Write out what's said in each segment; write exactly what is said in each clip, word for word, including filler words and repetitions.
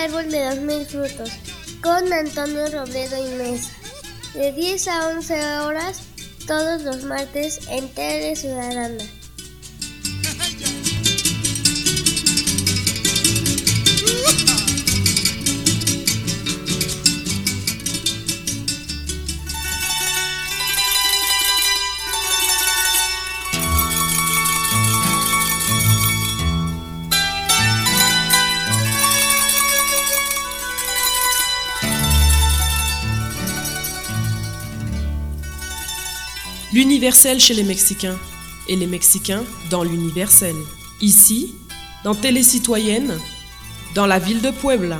árbol de los mil frutos, con Antonio Robledo y Mesa, de diez a once horas, todos los martes en Tele Ciudadana. L'universel chez les Mexicains et les Mexicains dans l'universel. Ici, dans Télé Citoyenne, dans la ville de Puebla.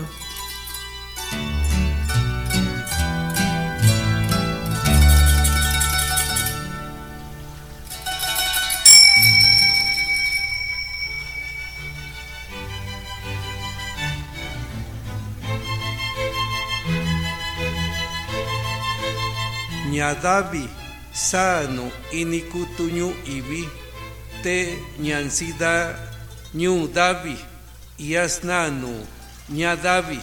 Ñadavi sano inikutuñu ibi te ñansida ñu davi yasnanu ñadavi.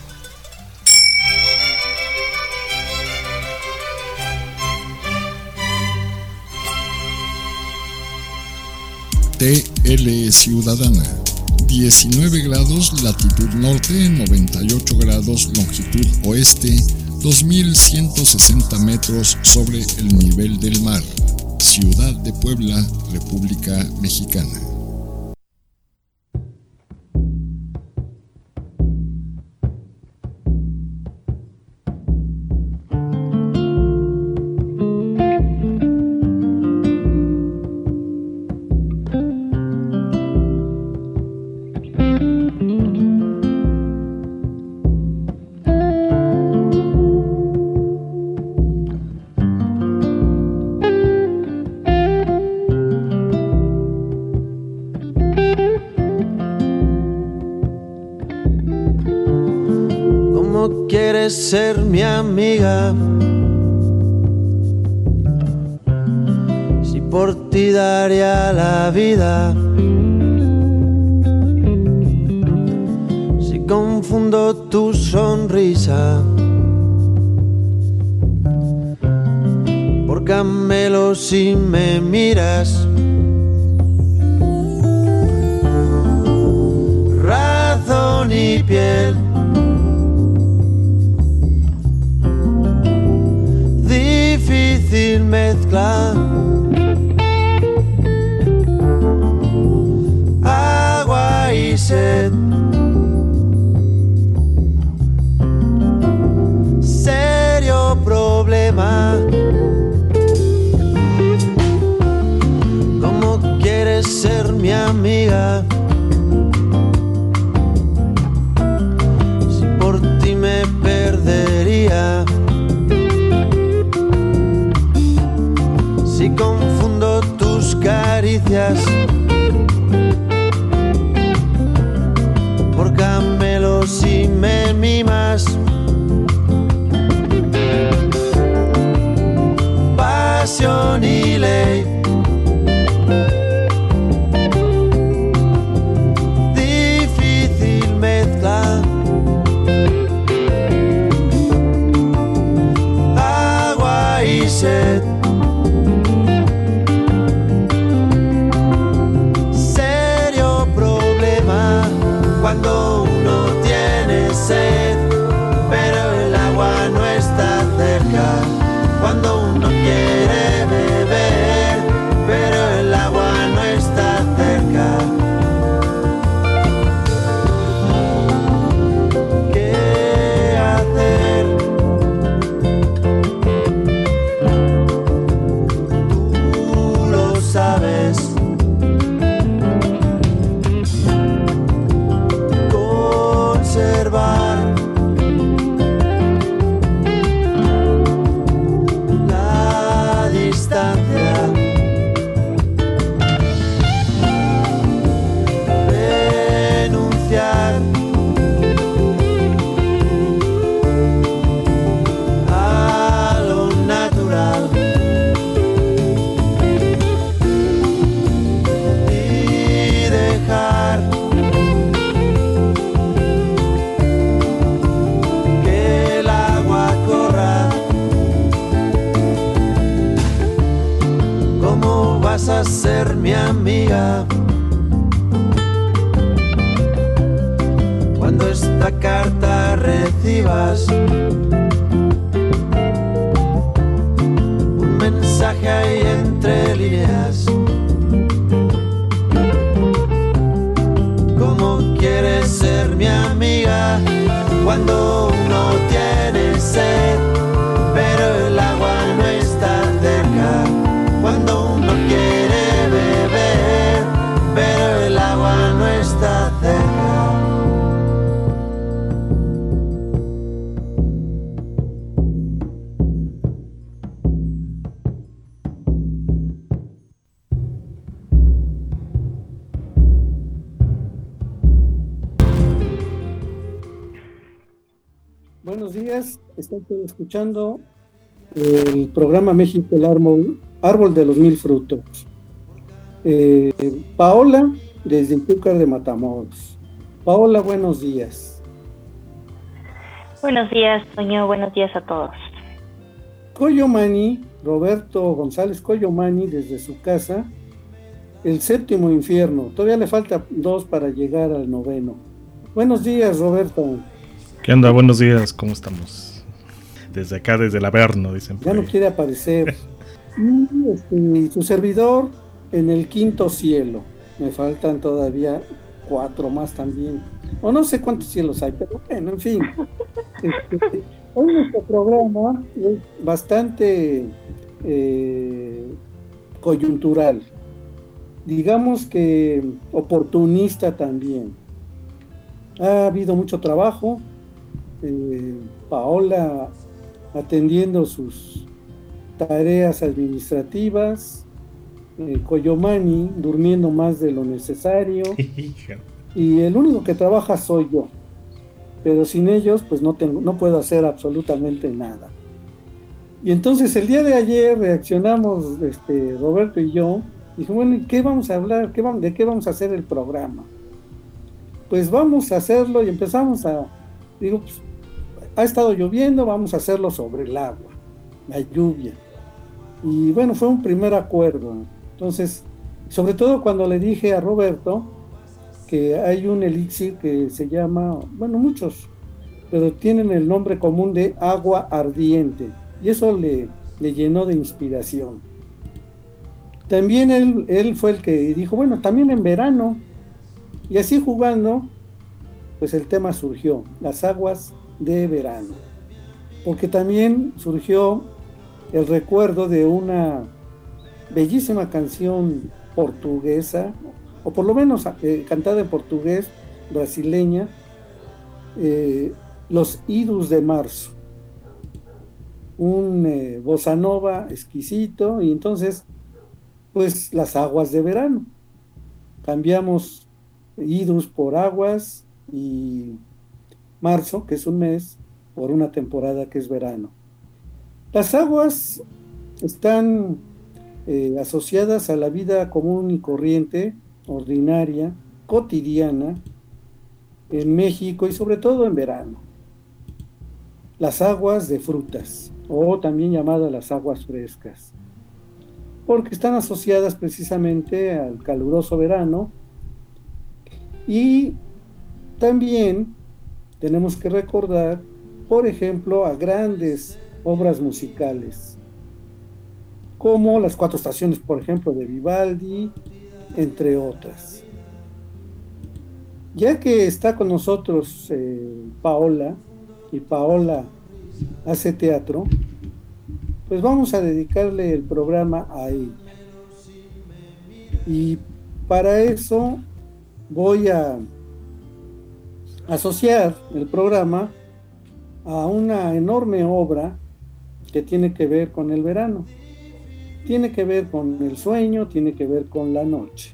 T L Ciudadana, diecinueve grados latitud norte, noventa y ocho grados longitud oeste, dos mil ciento sesenta metros sobre el nivel del mar. Ciudad de Puebla, República Mexicana. Ser mi amiga, si por ti daría la vida, si confundo tu sonrisa por camelo si me miras, razón y piel. Difícil mezcla, agua y sed, serio problema. ¿Cómo quieres ser mi amiga? Si por ti me perdería. Si confundo tus caricias por camelos si me mimas, pasión y ley, difícil mezcla, agua y sed. Cuando uno tiene sed, pero el agua no está cerca. Cuando uno quiere beber, pero el agua no está cerca. ¿Qué hacer? Tú lo sabes. La vas a ser mi amiga. Cuando esta carta recibas, un mensaje ahí entre líneas. ¿Cómo quieres ser mi amiga? Cuando uno tiene sed, pero el agua no está cerca. Cuando uno quiere beber, pero el agua no está cerca. Buenos días, estoy escuchando el programa México, el árbol, árbol de los mil frutos. Eh, Paola, desde Izúcar de Matamoros. Paola, buenos días. Buenos días, Toño, buenos días a todos. Coyomani, Roberto González Coyomani, desde su casa, el séptimo infierno. Todavía le falta dos para llegar al noveno. Buenos días, Roberto. ¿Qué onda? Buenos días, ¿cómo estamos? Desde acá, desde el Averno, dicen. Ya no quiere aparecer. Y este, su servidor en el quinto cielo. Me faltan todavía cuatro más también. O no sé cuántos cielos hay, pero bueno, en fin. Este, hoy nuestro programa es bastante eh, coyuntural. Digamos que oportunista también. Ha habido mucho trabajo. Eh, Paola atendiendo sus tareas administrativas, eh, Coyomani durmiendo más de lo necesario y el único que trabaja soy yo, pero sin ellos pues no tengo, no puedo hacer absolutamente nada. Y entonces el día de ayer reaccionamos, este, Roberto y yo, dije, bueno, ¿qué vamos a hablar? ¿Qué vamos, ¿De qué vamos a hacer el programa? Pues vamos a hacerlo y empezamos a, digo, pues, ha estado lloviendo, vamos a hacerlo sobre el agua, la lluvia. Y bueno, fue un primer acuerdo. Entonces, sobre todo cuando le dije a Roberto que hay un elixir que se llama, bueno, muchos, pero tienen el nombre común de agua ardiente. Y eso le, le llenó de inspiración. También él, él fue el que dijo, bueno, también en verano. Y así jugando, pues el tema surgió, las aguas de verano, porque también surgió el recuerdo de una bellísima canción portuguesa, o por lo menos eh, cantada en portugués, brasileña, eh, Los Idus de Marzo, un eh, bossa nova exquisito, y entonces, pues las aguas de verano, cambiamos idus por aguas y marzo, que es un mes, por una temporada que es verano. Las aguas están eh, asociadas a la vida común y corriente, ordinaria, cotidiana, en México y sobre todo en verano. Las aguas de frutas, o también llamadas las aguas frescas, porque están asociadas precisamente al caluroso verano. Y también tenemos que recordar, por ejemplo, a grandes obras musicales, como Las Cuatro Estaciones, por ejemplo, de Vivaldi, entre otras. Ya que está con nosotros eh, Paola, y Paola hace teatro, pues vamos a dedicarle el programa a ella. Y para eso voy a asociar el programa a una enorme obra que tiene que ver con el verano, tiene que ver con el sueño, tiene que ver con la noche.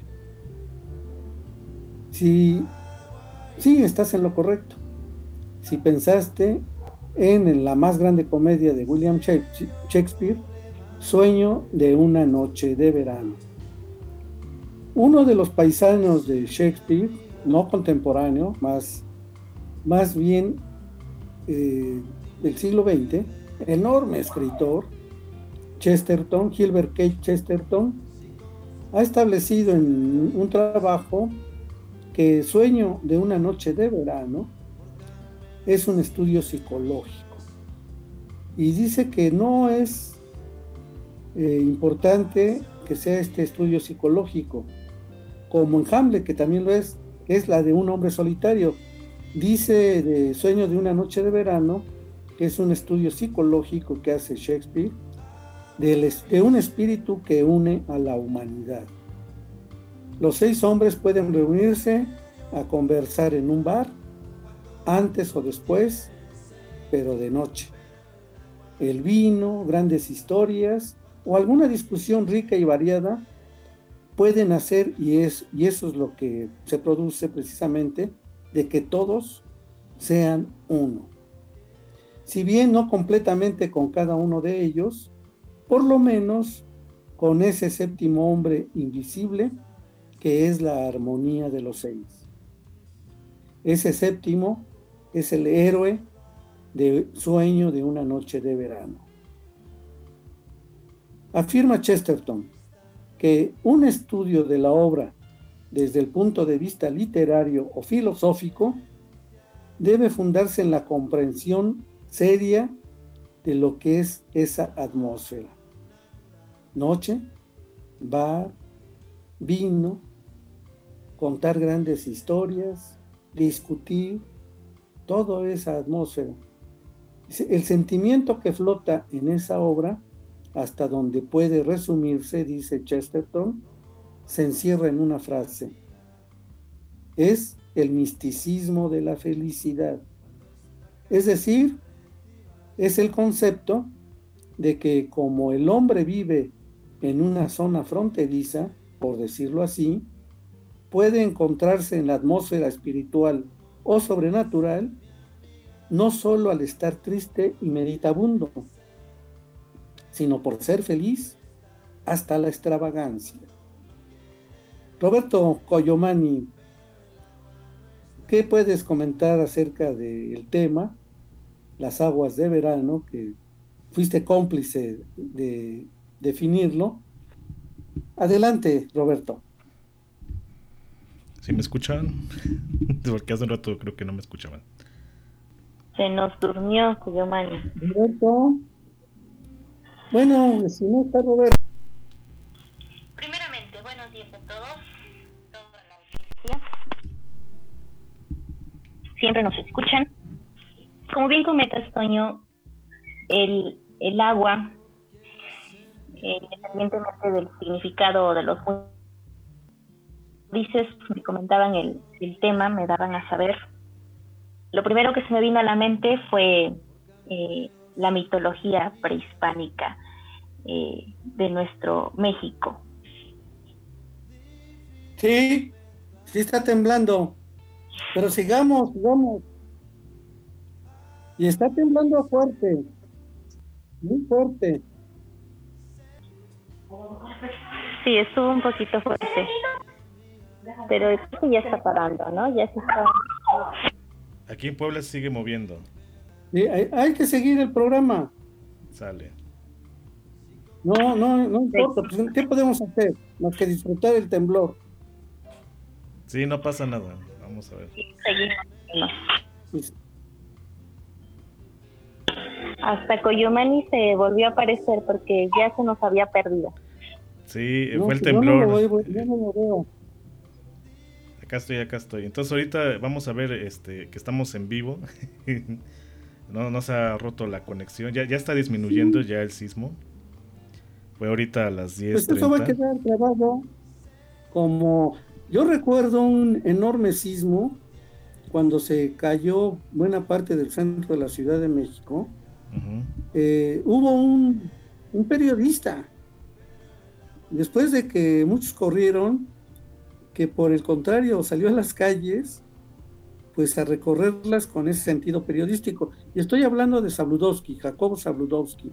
Si sí, estás en lo correcto. Si pensaste en, en la más grande comedia de William Shakespeare, Sueño de una noche de verano. Uno de los paisanos de Shakespeare, no contemporáneo, más más bien eh, del siglo veinte, enorme escritor, Chesterton, Gilbert K. Chesterton, ha establecido en un trabajo que Sueño de una noche de verano es un estudio psicológico. Y dice que no es eh, importante que sea este estudio psicológico, como en Hamlet, que también lo es, que es la de un hombre solitario. Dice de Sueño de una noche de verano que es un estudio psicológico que hace Shakespeare de, de un espíritu que une a la humanidad. Los seis hombres pueden reunirse a conversar en un bar, antes o después, pero de noche. El vino, grandes historias o alguna discusión rica y variada pueden hacer, y, es, y eso es lo que se produce precisamente, de que todos sean uno. Si bien no completamente con cada uno de ellos, por lo menos con ese séptimo hombre invisible que es la armonía de los seis. Ese séptimo es el héroe de Sueño de una noche de verano. Afirma Chesterton que un estudio de la obra desde el punto de vista literario o filosófico debe fundarse en la comprensión seria de lo que es esa atmósfera. Noche, bar, vino, contar grandes historias, discutir, toda esa atmósfera. El sentimiento que flota en esa obra, hasta donde puede resumirse, dice Chesterton, se encierra en una frase: es el misticismo de la felicidad. Es decir, es el concepto de que como el hombre vive en una zona fronteriza, por decirlo así, puede encontrarse en la atmósfera espiritual o sobrenatural, no solo al estar triste y meditabundo, sino por ser feliz hasta la extravagancia. Roberto Coyomani, ¿qué puedes comentar acerca del tema, las aguas de verano, que fuiste cómplice de definirlo? Adelante, Roberto. ¿Sí me escuchan? Porque hace un rato creo que no me escuchaban. Se nos durmió Coyomani. Roberto. Bueno, si no está Roberto. Primeramente, buenos días a todos. Toda la audiencia. Siempre nos escuchan. Como bien comentas, Toño, el, el agua, eh, independientemente del significado de los dices, me comentaban el, el tema, me daban a saber. Lo primero que se me vino a la mente fue eh, la mitología prehispánica eh, de nuestro México. Sí, sí está temblando, pero sigamos, sigamos. Y está temblando fuerte, muy fuerte. Sí, estuvo un poquito fuerte, pero creo que ya está parando, ¿no? Ya se está... Aquí en Puebla se sigue moviendo. Sí, hay, hay que seguir el programa. Sale. No, no, no importa. Pues, ¿qué podemos hacer? Más que disfrutar el temblor. Sí, no pasa nada. Vamos a ver. Seguimos. Pues, hasta Coyomani se volvió a aparecer porque ya se nos había perdido. Sí, no, fue el pues temblor. Yo no, lo veo, yo no lo veo. Acá estoy, acá estoy. Entonces ahorita vamos a ver este que estamos en vivo. no, no se ha roto la conexión. Ya, ya está disminuyendo ya el sismo. Fue ahorita a las diez Pues eso va a quedar grabado como... Yo recuerdo un enorme sismo cuando se cayó buena parte del centro de la Ciudad de México. Uh-huh. Eh, hubo un, un periodista, después de que muchos corrieron, que por el contrario salió a las calles pues a recorrerlas con ese sentido periodístico. Y estoy hablando de Zabludovsky, Jacobo Zabludovsky,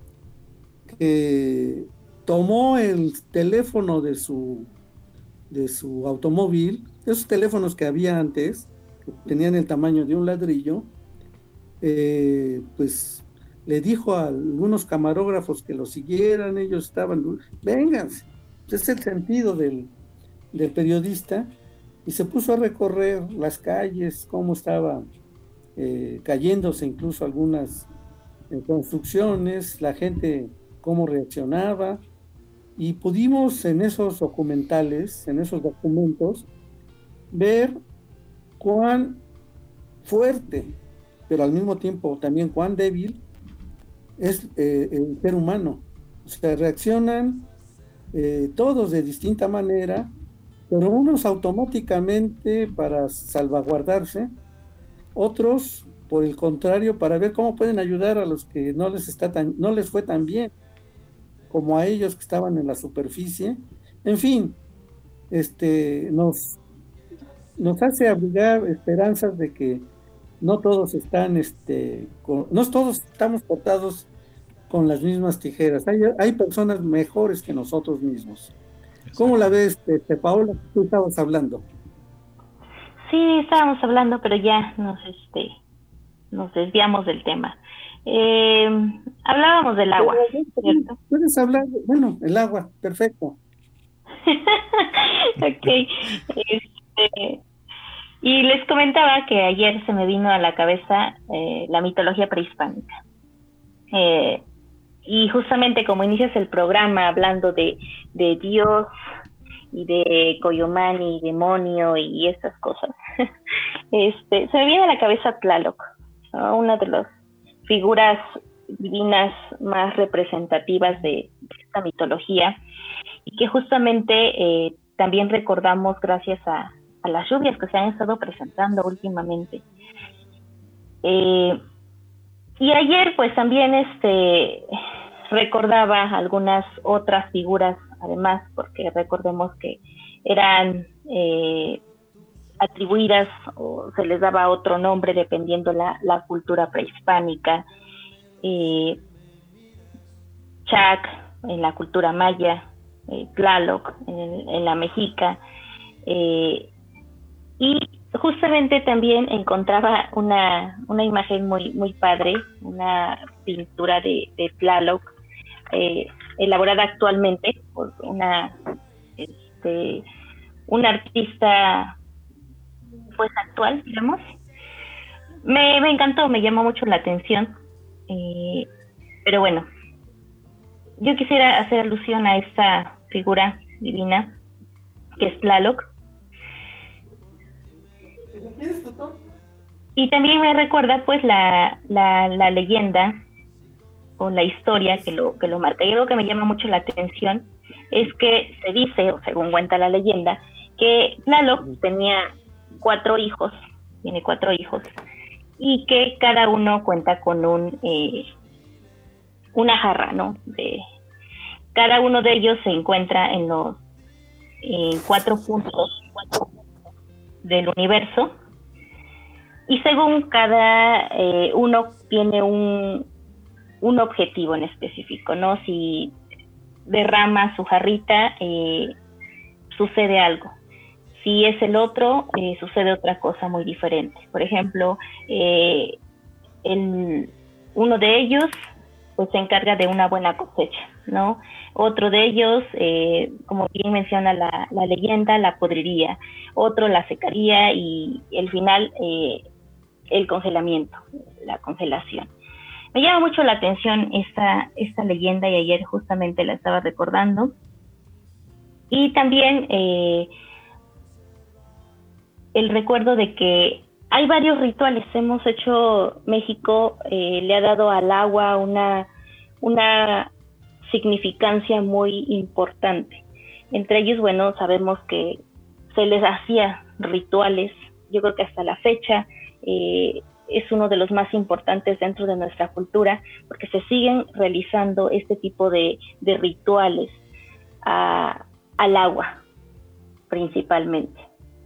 que tomó el teléfono de su de su automóvil, esos teléfonos que había antes, que tenían el tamaño de un ladrillo, eh, pues le dijo a algunos camarógrafos que lo siguieran, ellos estaban, vénganse, es el sentido del, del periodista, y se puso a recorrer las calles, cómo estaba eh, cayéndose incluso algunas eh, construcciones, la gente cómo reaccionaba, y pudimos en esos documentales, en esos documentos, ver cuán fuerte, pero al mismo tiempo también cuán débil es eh, el ser humano. O sea, reaccionan eh, todos de distinta manera, pero unos automáticamente para salvaguardarse, otros por el contrario para ver cómo pueden ayudar a los que no les está tan, no les fue tan bien, como a ellos que estaban en la superficie. En fin, este nos nos hace abrigar esperanzas de que no todos están, este, con, no todos estamos cortados con las mismas tijeras. Hay, hay personas mejores que nosotros mismos. ¿Cómo la ves, este, Paola? Tú estabas hablando. Sí, estábamos hablando, pero ya nos, este, nos desviamos del tema. Eh, hablábamos del agua, ¿cierto? Puedes hablar, bueno, el agua, perfecto. Ok. Este, y les comentaba que ayer se me vino a la cabeza eh, la mitología prehispánica. Eh, y justamente como inicias el programa hablando de, de Dios y de Coyomani y demonio y estas cosas, este, se me viene a la cabeza Tlaloc, ¿no? Una de las figuras divinas más representativas de, de esta mitología, y que justamente eh, también recordamos gracias a, a las lluvias que se han estado presentando últimamente. Eh, y ayer pues también este recordaba algunas otras figuras, además, porque recordemos que eran eh, atribuidas o se les daba otro nombre dependiendo la, la cultura prehispánica. Eh, Chac en la cultura maya, eh, Tlaloc en, en la mexica, eh, y justamente también encontraba una, una imagen muy, muy padre, una pintura de, de Tlaloc, eh, elaborada actualmente por una este, un artista pues actual, digamos. Me, me encantó, me llamó mucho la atención, eh, pero bueno, yo quisiera hacer alusión a esta figura divina que es Tlaloc. Y también me recuerda pues la, la, la leyenda o la historia que lo, que lo marca. Y algo que me llama mucho la atención es que se dice, o según cuenta la leyenda, que Tlaloc tenía cuatro hijos, tiene cuatro hijos, y que cada uno cuenta con un eh, una jarra, ¿no? De, cada uno de ellos se encuentra en los en cuatro puntos del universo, y según cada eh, uno tiene un, un objetivo en específico, ¿no? Si derrama su jarrita, eh, sucede algo. Si es el otro, eh, sucede otra cosa muy diferente. Por ejemplo, eh, el, uno de ellos pues se encarga de una buena cosecha, ¿no? Otro de ellos, eh, como bien menciona la, la leyenda, la podriría. Otro la secaría y el final, eh, el congelamiento, la congelación. Me llama mucho la atención esta, esta leyenda y ayer justamente la estaba recordando. Y también eh, el recuerdo de que hay varios rituales. Hemos hecho, México eh, le ha dado al agua una, una significancia muy importante. Entre ellos, bueno, sabemos que se les hacía rituales. Yo creo que hasta la fecha eh, es uno de los más importantes dentro de nuestra cultura, porque se siguen realizando este tipo de, de rituales a, al agua, principalmente.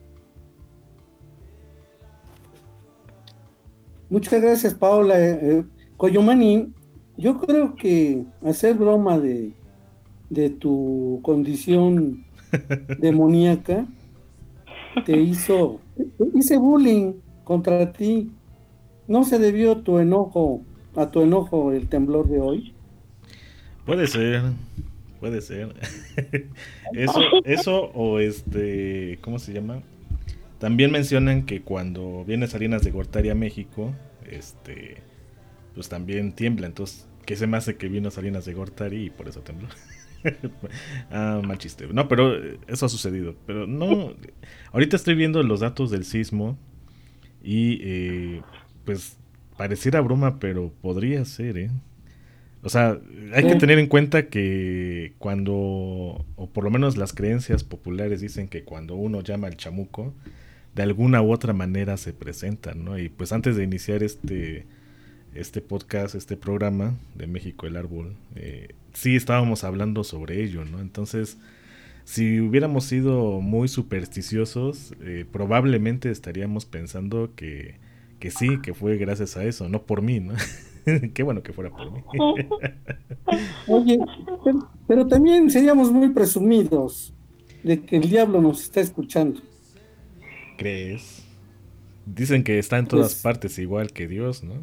Muchas gracias, Paola. Eh, Coyomani, yo creo que hacer broma de, de tu condición demoníaca te hizo, te hice bullying contra ti. ¿No se debió tu enojo, a tu enojo el temblor de hoy? Puede ser, Puede ser. Eso, eso o este, ¿cómo se llama? También mencionan que cuando viene Salinas de Gortari a México, este, pues también tiembla. Entonces, ¿qué se me hace que vino Salinas de Gortari y por eso tembló? Ah, mal chiste. No, pero eso ha sucedido. Pero no, ahorita estoy viendo los datos del sismo y eh, pues pareciera broma, pero podría ser, ¿eh? O sea, hay que tener en cuenta que cuando, o por lo menos las creencias populares dicen que cuando uno llama al chamuco, de alguna u otra manera se presentan, ¿no? Y pues antes de iniciar este, este podcast, este programa de México el Árbol, eh, sí estábamos hablando sobre ello, ¿no? Entonces, si hubiéramos sido muy supersticiosos, eh, probablemente estaríamos pensando que, que sí, que fue gracias a eso, no por mí, ¿no? Qué bueno que fuera por mí. Oye, pero, pero también seríamos muy presumidos de que el diablo nos está escuchando. ¿Crees? Dicen que está en todas Pues, partes igual que Dios, ¿no?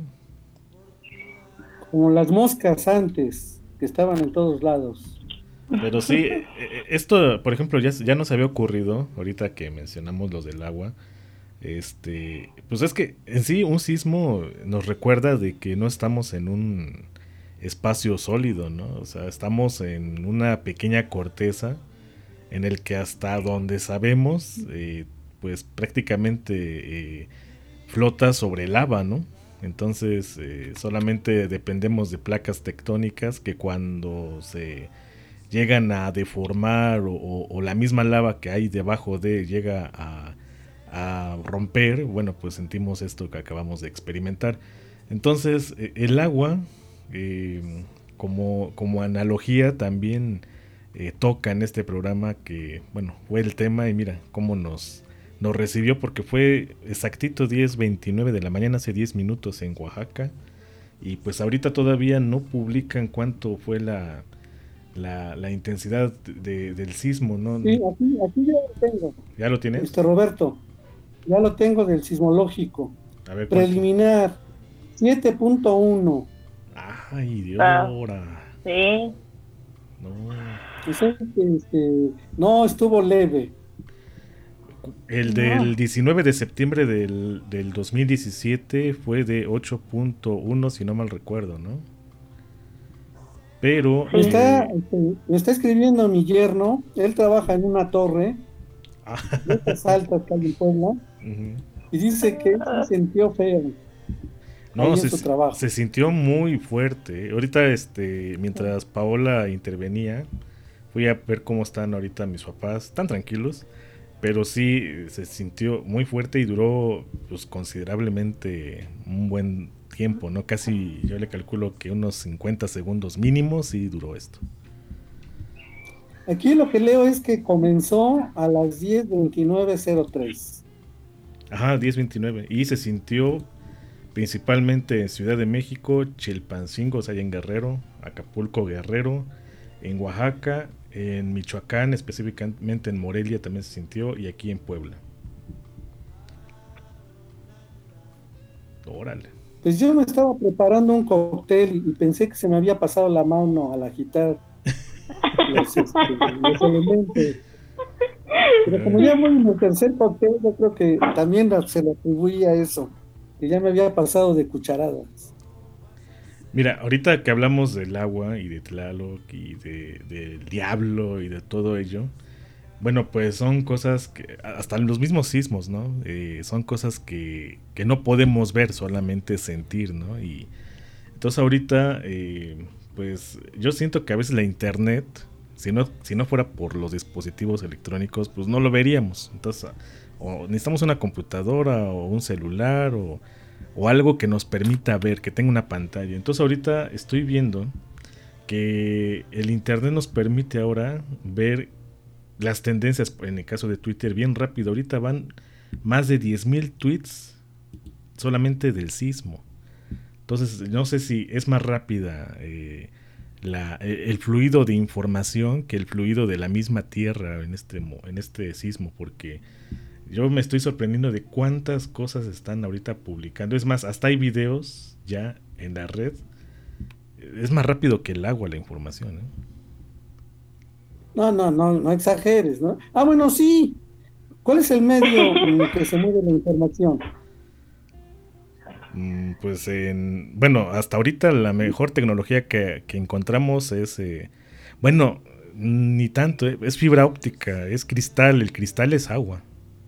Como las moscas antes, que estaban en todos lados. Pero sí, esto, por ejemplo, ya, ya nos había ocurrido, ahorita que mencionamos los del agua, este, pues es que en sí un sismo nos recuerda de que no estamos en un espacio sólido, ¿no? O sea, estamos en una pequeña corteza en el que hasta donde sabemos, eh, pues prácticamente eh, flota sobre lava, ¿no? Entonces eh, solamente dependemos de placas tectónicas que cuando se llegan a deformar o, o, o la misma lava que hay debajo de llega a, a romper, bueno, pues sentimos esto que acabamos de experimentar. Entonces eh, el agua, eh, como, como analogía, también eh, toca en este programa que, bueno, fue el tema y mira cómo nos, nos recibió, porque fue exactito diez veintinueve de la mañana, hace diez minutos en Oaxaca, y pues ahorita todavía no publican cuánto fue la... La, la intensidad de, del sismo, ¿no? Sí, aquí, aquí ya lo tengo. ¿Ya lo tienes? Este Roberto, ya lo tengo del sismológico. A ver, preliminar, siete punto uno. Ay, Dios. Ah, ahora. sí. No. Este, este, no, estuvo leve. El del diecinueve de septiembre del, del dos mil diecisiete fue de ocho punto uno, si no mal recuerdo, ¿no? Pero... Me está, eh, este, me está escribiendo mi yerno, él trabaja en una torre de estas altas que hay en Puebla, uh-huh. y dice que se sintió feo. No, se, se sintió muy fuerte. Ahorita, este, mientras Paola intervenía, fui a ver cómo están ahorita mis papás. Están tranquilos, pero sí se sintió muy fuerte y duró pues considerablemente un buen tiempo, ¿no? Casi yo le calculo que unos cincuenta segundos mínimos y duró esto. Aquí lo que leo es que comenzó a las diez veintinueve cero tres. Ajá, diez veintinueve. Y se sintió principalmente en Ciudad de México, Chilpancingo, o sea, en Guerrero, Acapulco, Guerrero, en Oaxaca, en Michoacán, específicamente en Morelia también se sintió, y aquí en Puebla. Órale. Pues yo me estaba preparando un cóctel y pensé que se me había pasado la mano al agitar los, este, los elementos. Pero como ya voy en el tercer cóctel, yo creo que también se le atribuía a eso, que ya me había pasado de cucharadas. Mira, ahorita que hablamos del agua y de Tlaloc y de, del diablo y de todo ello, bueno, pues son cosas que, hasta los mismos sismos, ¿no? Eh, son cosas que, que no podemos ver, solamente sentir, ¿no? Y entonces ahorita, eh, pues yo siento que a veces la internet, si no, si no fuera por los dispositivos electrónicos, pues no lo veríamos. Entonces, o necesitamos una computadora o un celular o, o algo que nos permita ver, que tenga una pantalla. Entonces ahorita estoy viendo que el internet nos permite ahora ver las tendencias, en el caso de Twitter, bien rápido. Ahorita van más de diez mil tweets solamente del sismo. Entonces, no sé si es más rápida eh, la, el fluido de información que el fluido de la misma tierra en este, en este sismo, porque yo me estoy sorprendiendo de cuántas cosas están ahorita publicando. Es más, hasta hay videos ya en la red. Es más rápido que el agua la información, ¿eh? No, no, no, no exageres, ¿no? Ah, bueno, sí. ¿Cuál es el medio en el que se mueve la información? Mm, Pues en, bueno, hasta ahorita la mejor tecnología que, que encontramos es, eh, bueno, ni tanto, eh, es fibra óptica, es cristal, el cristal es agua.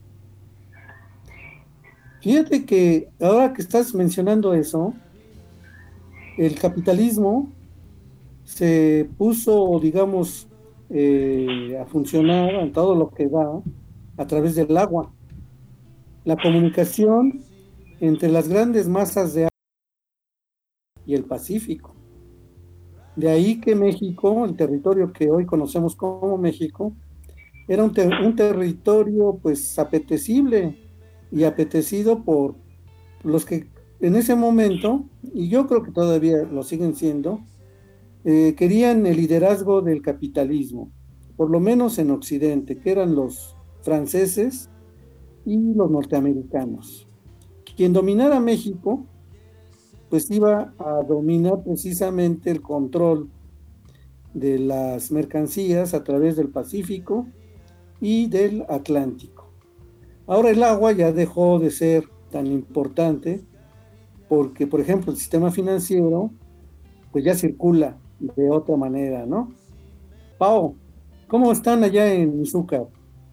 Fíjate que ahora que estás mencionando eso, el capitalismo se puso, digamos, eh, a funcionar en todo lo que da a través del agua. La comunicación entre las grandes masas de agua y el Pacífico. De ahí que México, el territorio que hoy conocemos como México, era un, ter- un territorio pues apetecible y apetecido por los que en ese momento, y yo creo que todavía lo siguen siendo, eh, querían el liderazgo del capitalismo, por lo menos en Occidente, que eran los franceses y los norteamericanos. Quien dominara México, pues iba a dominar precisamente el control de las mercancías a través del Pacífico y del Atlántico. Ahora el agua ya dejó de ser tan importante porque, por ejemplo, el sistema financiero pues ya circula de otra manera, ¿no? Pau, ¿cómo están allá en Izúcar?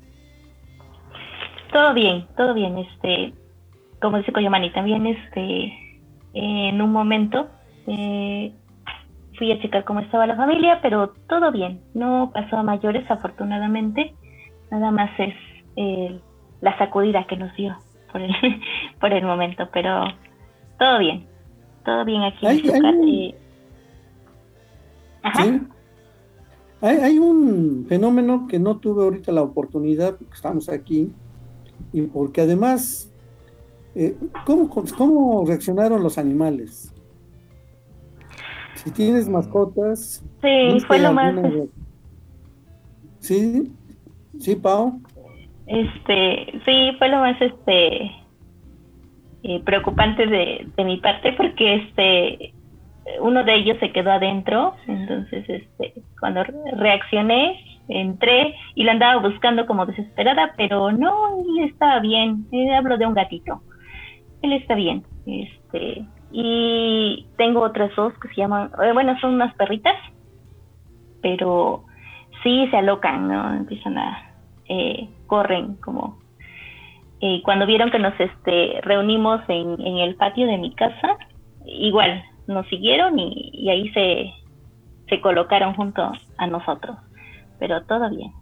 Todo bien, todo bien. Este, como dice Coyomani, también este, en un momento eh, fui a checar cómo estaba la familia, pero todo bien. No pasó a mayores, afortunadamente. Nada más es eh, la sacudida que nos dio por el, por el momento, pero todo bien. Todo bien aquí en Hay, hay Izúcar. un, eh, Ajá. ¿sí? Hay, hay un fenómeno que no tuve ahorita la oportunidad, porque estamos aquí, y porque además, eh, ¿cómo, cómo reaccionaron los animales? Si tienes mascotas, Sí, ¿viste fue lo más, alguna re- ¿Sí? ¿Sí, Pau? este, sí, fue lo más, este, eh, preocupante de, de mi parte porque, este, uno de ellos se quedó adentro, entonces, este, cuando reaccioné, entré y lo andaba buscando como desesperada, pero no, él estaba bien. Eh, hablo de un gatito, él está bien, este, y tengo otras dos que se llaman, eh, bueno, son unas perritas, pero sí se alocan, ¿no? Empiezan a, eh, corren como, eh, cuando vieron que nos este, reunimos en, en el patio de mi casa, igual, nos siguieron y, y ahí se, se colocaron junto a nosotros, pero todo bien.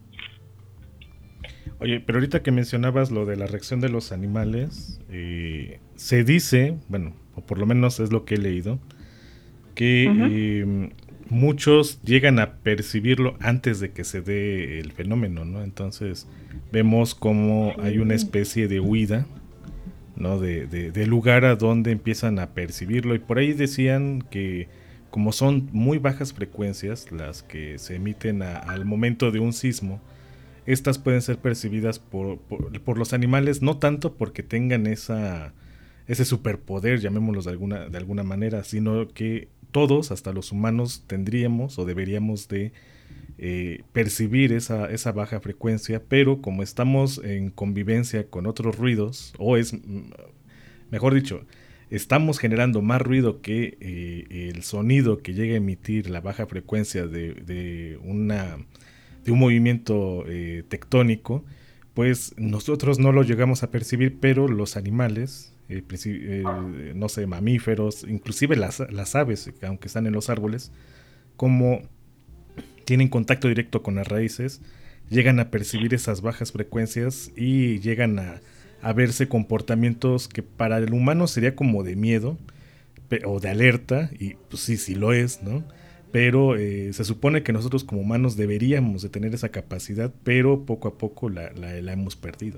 Oye, pero ahorita que mencionabas lo de la reacción de los animales, eh, se dice, bueno, o por lo menos es lo que he leído, que Ujú. eh, muchos llegan a percibirlo antes de que se dé el fenómeno, ¿no? Entonces vemos como hay una especie de huida, ¿no? De, de, de lugar a donde empiezan a percibirlo. Y por ahí decían que como son muy bajas frecuencias las que se emiten a- al momento de un sismo, estas pueden ser percibidas por, por, por los animales, no tanto porque tengan esa, ese superpoder, llamémoslos de alguna, de alguna manera, sino que todos, hasta los humanos, tendríamos o deberíamos de eh, percibir esa, esa baja frecuencia, pero como estamos en convivencia con otros ruidos, o es, mm, mejor dicho, estamos generando más ruido que eh, el sonido que llega a emitir la baja frecuencia de, de una de un movimiento eh, tectónico, pues nosotros no lo llegamos a percibir, pero los animales, eh, princi- eh, no sé, mamíferos, inclusive las, las aves, aunque están en los árboles, como tienen contacto directo con las raíces, llegan a percibir esas bajas frecuencias y llegan a, a verse comportamientos que para el humano sería como de miedo pe- o de alerta, y pues sí, sí lo es, ¿no? Pero eh, se supone que nosotros como humanos deberíamos de tener esa capacidad, pero poco a poco la, la, la hemos perdido.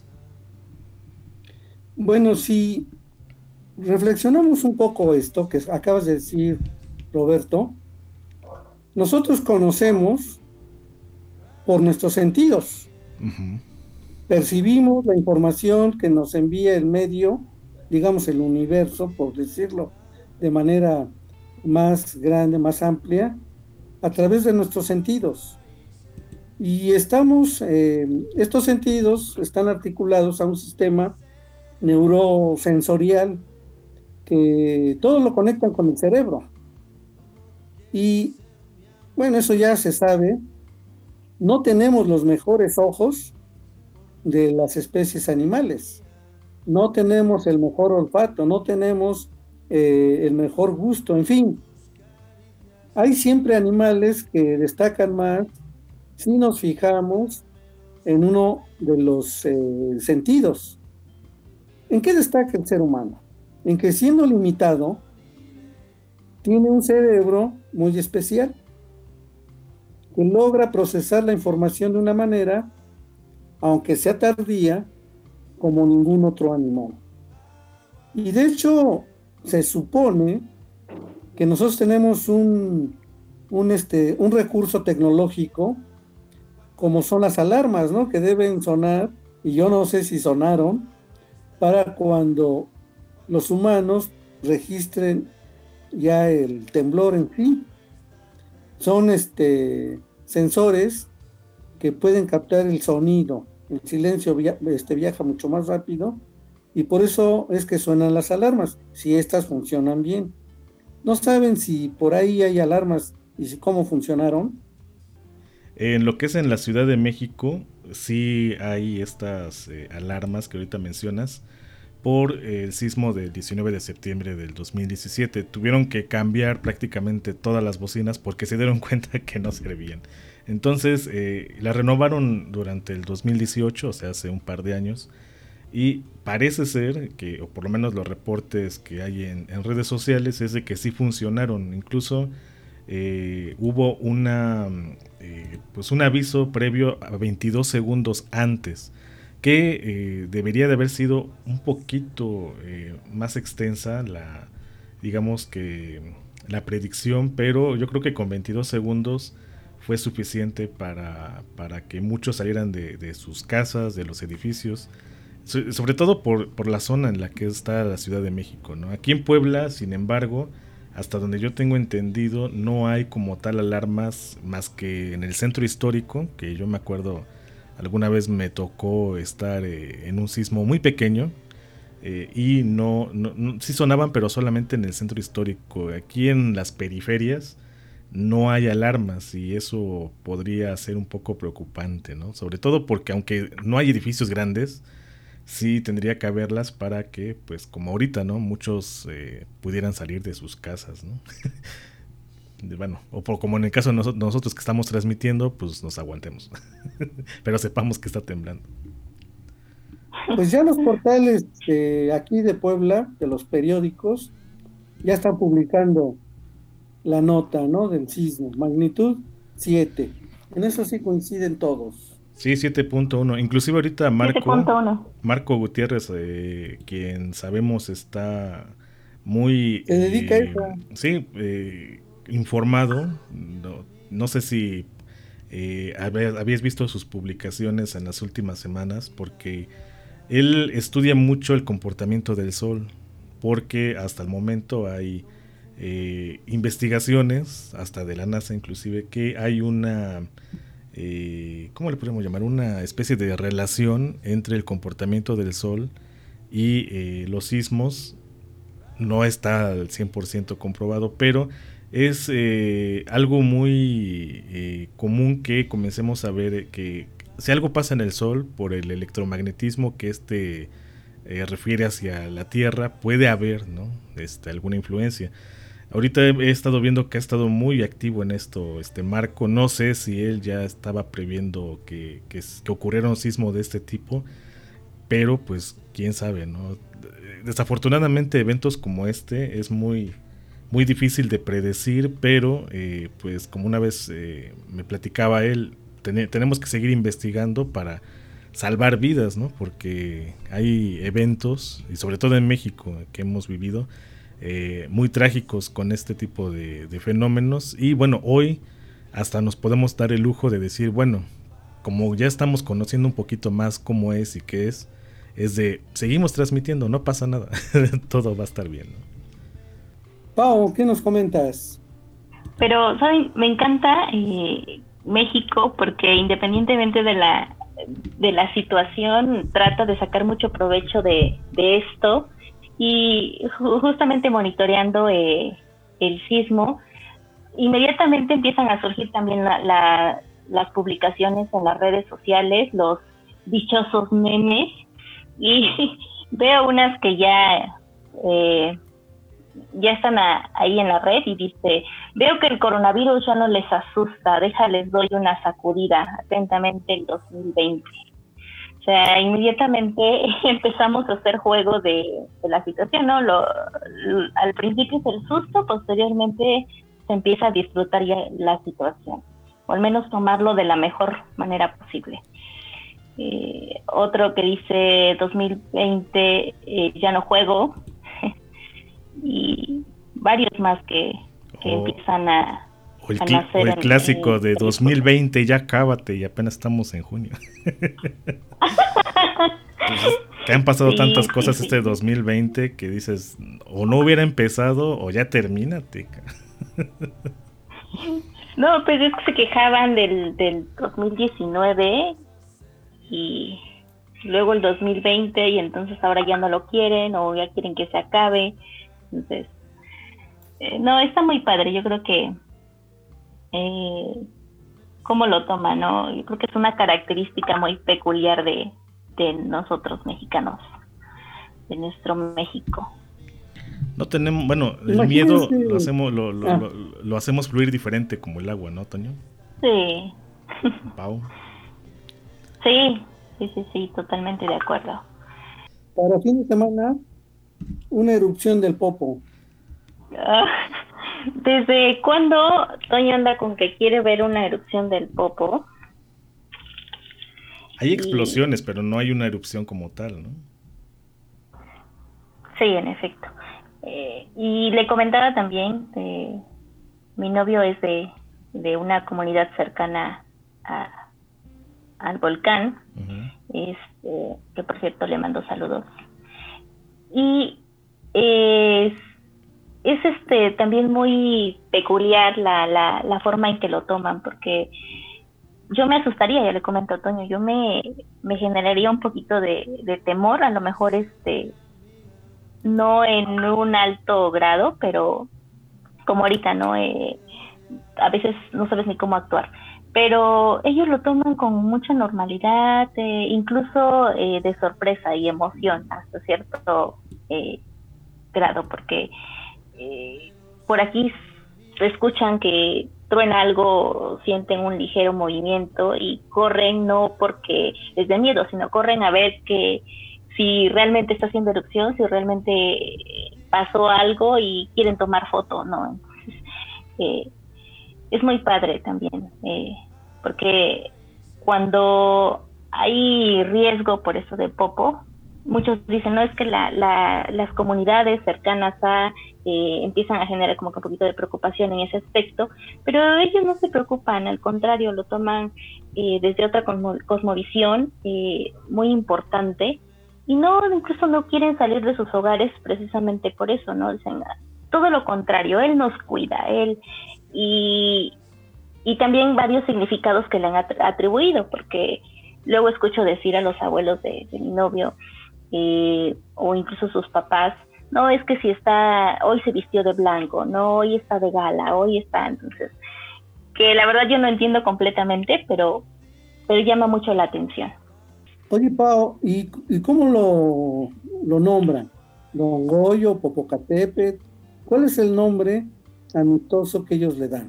Bueno, si reflexionamos un poco esto que acabas de decir, Roberto, nosotros conocemos por nuestros sentidos. Uh-huh. Percibimos la información que nos envía el medio, digamos el universo, por decirlo de manera más grande, más amplia, a través de nuestros sentidos. Y estamos, eh, estos sentidos están articulados a un sistema neurosensorial que todo lo conectan con el cerebro. Y bueno, eso ya se sabe. No tenemos los mejores ojos de las especies animales. No tenemos el mejor olfato, no tenemos eh, el mejor gusto, en fin. Hay siempre animales que destacan más si nos fijamos en uno de los eh, sentidos. ¿En qué destaca el ser humano? En que siendo limitado, tiene un cerebro muy especial que logra procesar la información de una manera, aunque sea tardía, como ningún otro animal. Y de hecho, se supone que nosotros tenemos un, un, este, un recurso tecnológico, como son las alarmas, ¿no? Que deben sonar, y yo no sé si sonaron, para cuando los humanos registren ya el temblor en sí. Son este, sensores que pueden captar el sonido. El silencio via- este, viaja mucho más rápido y por eso es que suenan las alarmas, si estas funcionan bien. ¿No saben si por ahí hay alarmas y si, cómo funcionaron? En lo que es en la Ciudad de México, sí hay estas eh, alarmas que ahorita mencionas por el sismo del diecinueve de septiembre del dos mil diecisiete. Tuvieron que cambiar prácticamente todas las bocinas porque se dieron cuenta que no servían. Entonces eh, la renovaron durante el dos mil dieciocho, o sea, hace un par de años. Y parece ser que, o por lo menos los reportes que hay en, en redes sociales, es de que sí funcionaron. Incluso eh, hubo una, eh, pues un aviso previo a veintidós segundos antes, que eh, debería de haber sido un poquito eh, más extensa la, digamos que la predicción, pero yo creo que con veintidós segundos fue suficiente para, para que muchos salieran de, de sus casas, de los edificios, so, sobre todo por, por la zona en la que está la Ciudad de México, ¿no? Aquí en Puebla, sin embargo, hasta donde yo tengo entendido, no hay como tal alarmas más que en el centro histórico, que yo me acuerdo alguna vez me tocó estar eh, en un sismo muy pequeño eh, y no, no, no, sí sonaban, pero solamente en el centro histórico. Aquí en las periferias no hay alarmas y eso podría ser un poco preocupante, ¿no? Sobre todo porque aunque no hay edificios grandes, sí tendría que haberlas para que, pues como ahorita, ¿no? Muchos eh, pudieran salir de sus casas, ¿no? Bueno, o por, como en el caso de nosotros, nosotros que estamos transmitiendo, pues nos aguantemos. Pero sepamos que está temblando. Pues ya los portales de aquí de Puebla, de los periódicos, ya están publicando la nota, ¿no? Del sismo, magnitud siete. En eso sí coinciden todos. Sí, siete punto uno. Inclusive ahorita Marco, Marco Gutiérrez, eh, quien sabemos está muy... Se dedica eh, a eso. Sí, eh, informado. No, no sé si eh, habías visto sus publicaciones en las últimas semanas, porque él estudia mucho el comportamiento del Sol, porque hasta el momento hay eh, investigaciones, hasta de la NASA inclusive, que hay una, eh, ¿cómo le podemos llamar? Una especie de relación entre el comportamiento del Sol y eh, los sismos. No está al cien por ciento comprobado, pero es eh, algo muy eh, común que comencemos a ver que si algo pasa en el Sol por el electromagnetismo que este eh, refiere hacia la Tierra, puede haber, ¿no? este, alguna influencia. Ahorita he, he estado viendo que ha estado muy activo en esto este Marco. No sé si él ya estaba previendo que, que, que ocurriera un sismo de este tipo, pero pues quién sabe, ¿no? Desafortunadamente eventos como este es muy muy difícil de predecir, pero eh, pues como una vez eh, me platicaba él, ten- tenemos que seguir investigando para salvar vidas, ¿no? Porque hay eventos, y sobre todo en México, que hemos vivido eh, muy trágicos con este tipo de, de fenómenos. Y bueno, hoy hasta nos podemos dar el lujo de decir, bueno, como ya estamos conociendo un poquito más cómo es y qué es, es de seguimos transmitiendo, no pasa nada, todo va a estar bien, ¿no? Pau, ¿qué nos comentas? Pero, ¿saben? Me encanta eh, México, porque independientemente de la de la situación, trata de sacar mucho provecho de, de esto, y justamente monitoreando eh, el sismo, inmediatamente empiezan a surgir también la, la, las publicaciones en las redes sociales, los dichosos memes, y veo unas que ya eh, ya están a, ahí en la red, y dice: veo que el coronavirus ya no les asusta, déjales doy una sacudida, atentamente el dos mil veinte. O sea, inmediatamente empezamos a hacer juego de, de la situación, ¿no? Lo, lo, al principio es el susto, posteriormente se empieza a disfrutar ya la situación, o al menos tomarlo de la mejor manera posible. Eh, otro que dice dos mil veinte, eh, ya no juego, y varios más que, que oh. empiezan a, o el, a nacer o el en, clásico en, de dos mil veinte, ya cábate, y apenas estamos en junio. Entonces, te han pasado sí, tantas cosas sí, este sí. dos mil veinte que dices, o no hubiera empezado o ya termínate. No, pues es que se quejaban del, del dos mil diecinueve y luego el dos mil veinte, y entonces ahora ya no lo quieren o ya quieren que se acabe. Entonces, eh, no, está muy padre. Yo creo que eh, cómo lo toman, ¿no? Yo creo que es una característica muy peculiar de, de nosotros mexicanos, de nuestro México. No tenemos, bueno, el Imagínense. miedo lo hacemos lo, lo, ah. lo, lo hacemos fluir diferente como el agua, ¿no, Toño? Sí. Pau. Sí, sí, sí, sí, totalmente de acuerdo. Para fin de semana, una erupción del Popo. Uh, ¿Desde cuándo Toño anda con que quiere ver una erupción del Popo? Hay explosiones, y... pero no hay una erupción como tal, ¿no? Sí, en efecto. Eh, y le comentaba también, eh, mi novio es de, de una comunidad cercana a, al volcán, uh-huh. este, que por cierto le mando saludos. Y es, es este también muy peculiar la, la, la forma en que lo toman, porque yo me asustaría, ya le comento a Toño, yo me, me generaría un poquito de, de temor, a lo mejor este no en un alto grado, pero como ahorita, ¿no? Eh, a veces no sabes ni cómo actuar. Pero ellos lo toman con mucha normalidad, eh, incluso eh, de sorpresa y emoción hasta cierto eh, grado, porque eh, por aquí escuchan que truena algo, sienten un ligero movimiento y corren, no porque les dé miedo, sino corren a ver que si realmente está haciendo erupción, si realmente pasó algo y quieren tomar foto, ¿no? Entonces, eh, es muy padre también, eh, porque cuando hay riesgo por eso de Popo, muchos dicen, no, es que la, la, las comunidades cercanas a eh, empiezan a generar como que un poquito de preocupación en ese aspecto, pero ellos no se preocupan, al contrario, lo toman eh, desde otra cosmo, cosmovisión eh, muy importante, y no, incluso no quieren salir de sus hogares precisamente por eso, ¿no? Dicen, todo lo contrario, él nos cuida, él, y, y también varios significados que le han atribuido, porque luego escucho decir a los abuelos de, de mi novio, eh, o incluso sus papás, no, es que si está, hoy se vistió de blanco, no, hoy está de gala, hoy está, entonces, que la verdad yo no entiendo completamente, pero, pero llama mucho la atención. Oye, Pau, ¿y, y cómo lo, lo nombran? ¿Don Goyo, Popocatépetl? ¿Cuál es el nombre amistoso que ellos le dan?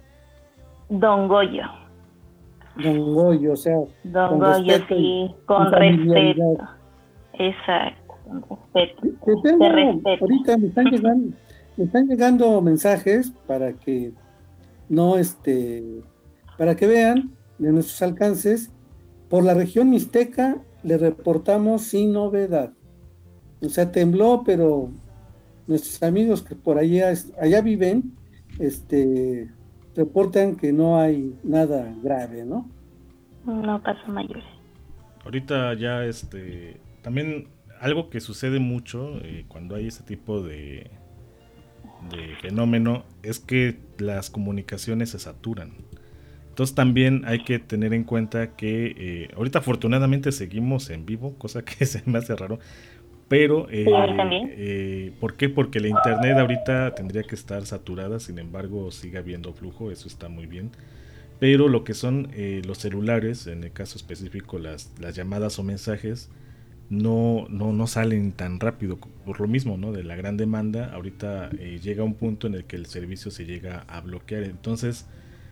Don Goyo. Don Goyo, o sea... Don Goyo, sí, con respeto. Exacto, con respeto. Te tengo, respeto. Ahorita me están llegando, me están llegando mensajes para que no, este, para que vean de nuestros alcances. Por la región mixteca le reportamos sin novedad. O sea, tembló, pero nuestros amigos que por allá, allá viven, este, reportan que no hay nada grave, ¿no? No pasa mayores. Ahorita ya, este, también algo que sucede mucho eh, cuando hay ese tipo de, de fenómeno es que las comunicaciones se saturan. Entonces también hay que tener en cuenta que eh, ahorita afortunadamente seguimos en vivo, cosa que se me hace raro, pero eh, Sí, a mí también. eh, ¿por qué? Porque la internet ahorita tendría que estar saturada, sin embargo sigue habiendo flujo, eso está muy bien. Pero lo que son eh, los celulares, en el caso específico las, las llamadas o mensajes, no, no, no salen tan rápido por lo mismo, ¿no? De la gran demanda. Ahorita eh, llega un punto en el que el servicio se llega a bloquear. Entonces,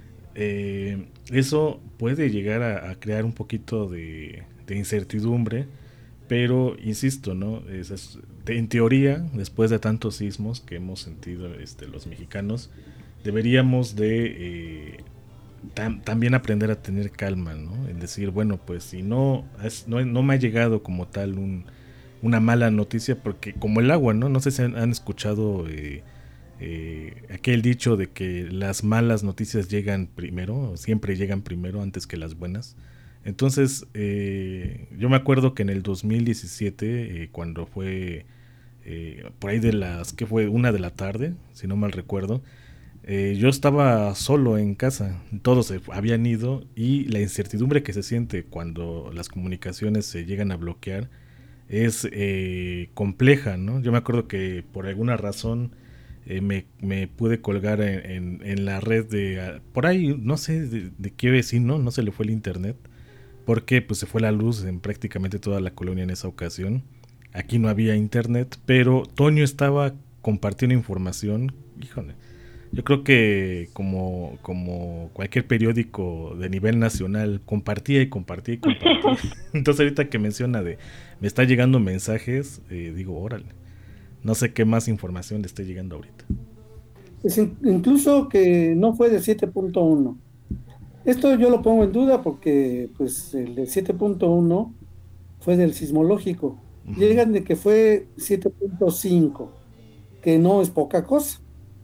eh, eso puede llegar a, a crear un poquito de, de incertidumbre. Pero, insisto, ¿no? Es, es, de, en teoría, después de tantos sismos que hemos sentido este, los mexicanos, deberíamos de... Eh, Tam, también aprender a tener calma, ¿no? En decir, bueno, pues si no, es, no, no me ha llegado como tal un, una mala noticia, porque como el agua, ¿no? No sé si han, han escuchado eh, eh, aquel dicho de que las malas noticias llegan primero, siempre llegan primero antes que las buenas. Entonces, eh, yo me acuerdo que en el dos mil diecisiete, eh, cuando fue eh, por ahí de las, ¿qué fue? Una de la tarde, si no mal recuerdo, Eh, yo estaba solo en casa, todos se habían ido y la incertidumbre que se siente cuando las comunicaciones se llegan a bloquear es eh, compleja, ¿no? Yo me acuerdo que por alguna razón eh, me, me pude colgar en, en, en la red de, por ahí, no sé de, de qué vecino, no se le fue el internet, porque pues se fue la luz en prácticamente toda la colonia en esa ocasión. Aquí no había internet, pero Toño estaba compartiendo información, híjole. Yo creo que como, como cualquier periódico de nivel nacional, compartía y compartía y compartía. Entonces ahorita que menciona de me está llegando mensajes, eh, digo, órale, no sé qué más información le esté llegando ahorita. Es in- incluso que no fue de siete punto uno. Esto yo lo pongo en duda porque pues el de siete punto uno fue del sismológico. Uh-huh. Llegan de que fue siete punto cinco, que no es poca cosa.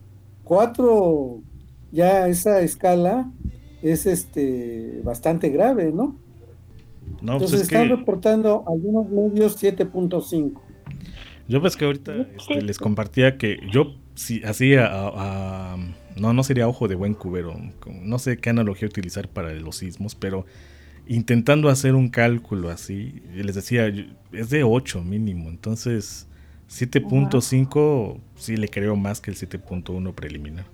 cuatro, ya esa escala es este bastante grave, ¿no? No, Entonces pues es están que reportando algunos medios siete punto cinco. yo ves que ahorita este, les compartía que yo si hacía a, a, no no sería ojo de buen cubero, no sé qué analogía utilizar para los sismos, pero intentando hacer un cálculo así, les decía es de ocho mínimo, entonces siete punto cinco sí le creo más que el siete punto uno preliminar.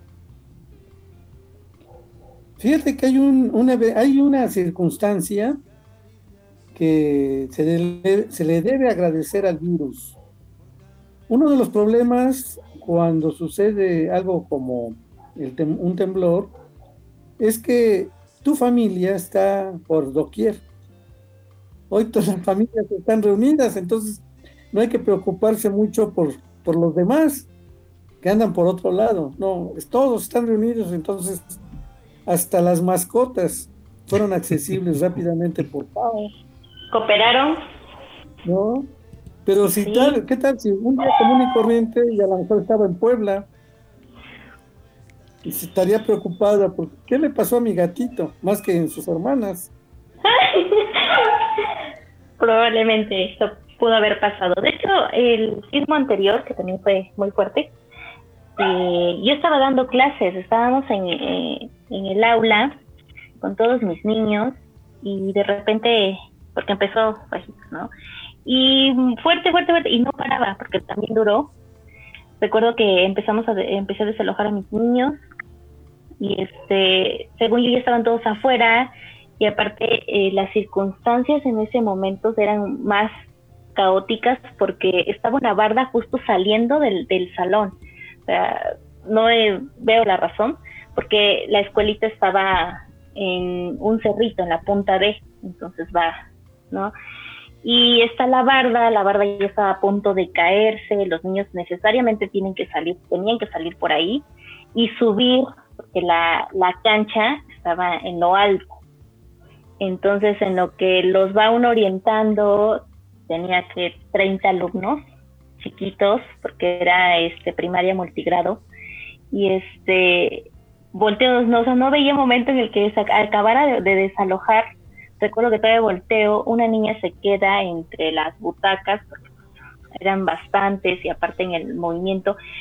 Fíjate que hay un una, hay una circunstancia que se le, se le debe agradecer al virus. Uno de los problemas cuando sucede algo como el tem, un temblor es que tu familia está por doquier. Hoy todas las familias están reunidas, entonces no hay que preocuparse mucho por, por los demás que andan por otro lado. No, todos están reunidos, entonces hasta las mascotas fueron accesibles rápidamente por pago. ¿Cooperaron? ¿No? Pero si Sí. tal, ¿qué tal si un día común y corriente y a lo mejor estaba en Puebla y se estaría preocupada por qué le pasó a mi gatito, más que en sus hermanas? Probablemente esto pudo haber pasado. De hecho, el sismo anterior, que también fue muy fuerte, eh, yo estaba dando clases, estábamos en, eh, en el aula con todos mis niños y de repente, porque empezó bajito, ¿no? Y fuerte, fuerte, fuerte, y no paraba, porque también duró. Recuerdo que empezamos a de, empecé a desalojar a mis niños y este, según yo ya estaban todos afuera y aparte eh, las circunstancias en ese momento eran más caóticas porque estaba una barda justo saliendo del, del salón. O sea, no eh, veo la razón, porque la escuelita estaba en un cerrito, en la punta B, entonces va, ¿no? Y está la barda, la barda ya estaba a punto de caerse, los niños necesariamente tienen que salir, tenían que salir por ahí y subir, porque la, la cancha estaba en lo alto. Entonces, en lo que los va uno orientando, tenía que treinta alumnos chiquitos, porque era este primaria multigrado, y este volteo, no, o sea, no veía momento en el que se acabara de, de desalojar. Recuerdo que todavía volteo, una niña se queda entre las butacas, porque eran bastantes, y aparte en el movimiento,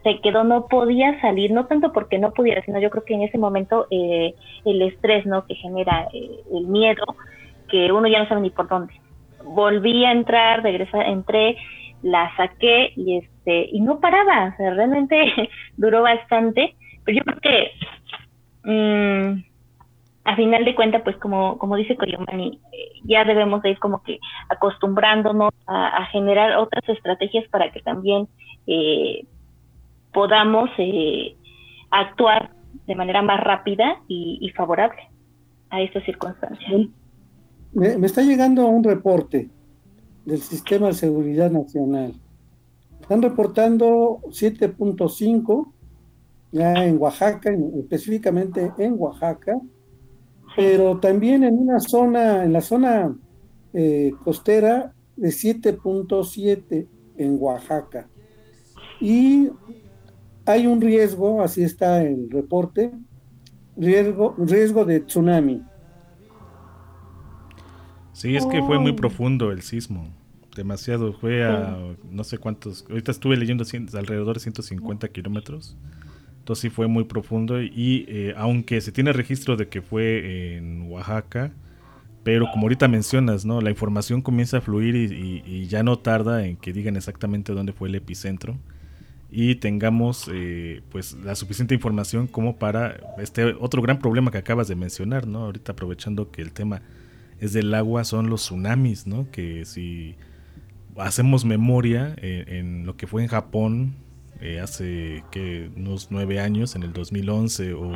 se quedó, no podía salir, no tanto porque no pudiera, sino yo creo que en ese momento eh, el estrés, ¿no?, que genera eh, el miedo, que uno ya no sabe ni por dónde. Volví a entrar, regresé, entré, la saqué y este y no paraba, o sea, realmente duró bastante, pero yo creo que mmm, a final de cuentas, pues como como dice Coyomani, eh, ya debemos de ir como que acostumbrándonos a, a generar otras estrategias para que también eh, podamos eh, actuar de manera más rápida y, y favorable a estas circunstancias. Me, me está llegando un reporte del Sistema de Seguridad Nacional. Están reportando siete punto cinco ya en Oaxaca, en, específicamente en Oaxaca, pero también en una zona, en la zona eh, costera de siete punto siete en Oaxaca. Y hay un riesgo, así está el reporte, riesgo, riesgo de tsunami. Sí, es que fue muy profundo el sismo, demasiado, fue a no sé cuántos, ahorita estuve leyendo cien, alrededor de ciento cincuenta kilómetros, entonces sí fue muy profundo y eh, aunque se tiene registro de que fue en Oaxaca, pero como ahorita mencionas, ¿no?, la información comienza a fluir y, y, y ya no tarda en que digan exactamente dónde fue el epicentro y tengamos eh, pues la suficiente información como para este otro gran problema que acabas de mencionar, ¿no?, ahorita aprovechando que el tema es del agua, son los tsunamis, ¿no?, que si hacemos memoria eh, en lo que fue en Japón eh, hace que unos nueve años, en el dos mil once, o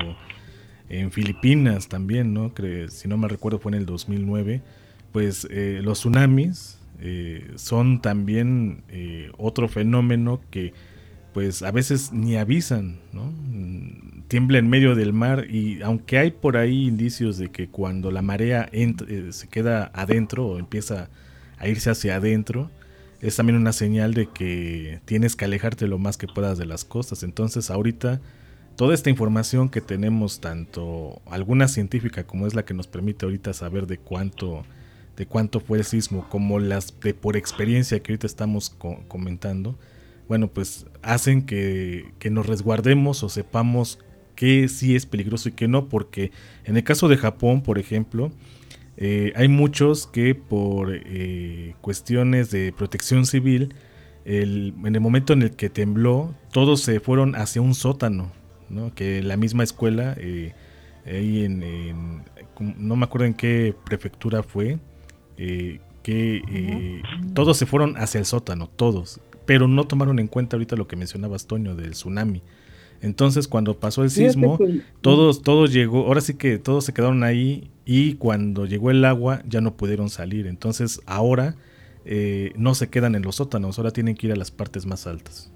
en Filipinas también, ¿no?, que si no me recuerdo fue en el dos mil nueve, pues eh, los tsunamis eh, son también eh, otro fenómeno que pues a veces ni avisan, ¿no?, tiembla en medio del mar y aunque hay por ahí indicios de que cuando la marea entra, eh, se queda adentro o empieza a irse hacia adentro, es también una señal de que tienes que alejarte lo más que puedas de las costas. Entonces ahorita toda esta información que tenemos, tanto alguna científica como es la que nos permite ahorita saber de cuánto de cuánto fue el sismo, como las de por experiencia que ahorita estamos co- comentando, bueno, pues hacen que, que nos resguardemos o sepamos que sí es peligroso y que no, porque en el caso de Japón, por ejemplo, eh, hay muchos que por eh, cuestiones de protección civil, el, en el momento en el que tembló, todos se fueron hacia un sótano, ¿no?, que la misma escuela, eh, ahí en, en, no me acuerdo en qué prefectura fue, eh, que eh, todos se fueron hacia el sótano, todos, pero no tomaron en cuenta ahorita lo que mencionabas, Toño, del tsunami. Entonces cuando pasó el sismo, todos, todos llegó, ahora sí que todos se quedaron ahí y cuando llegó el agua ya no pudieron salir. Entonces ahora eh, no se quedan en los sótanos, ahora tienen que ir a las partes más altas.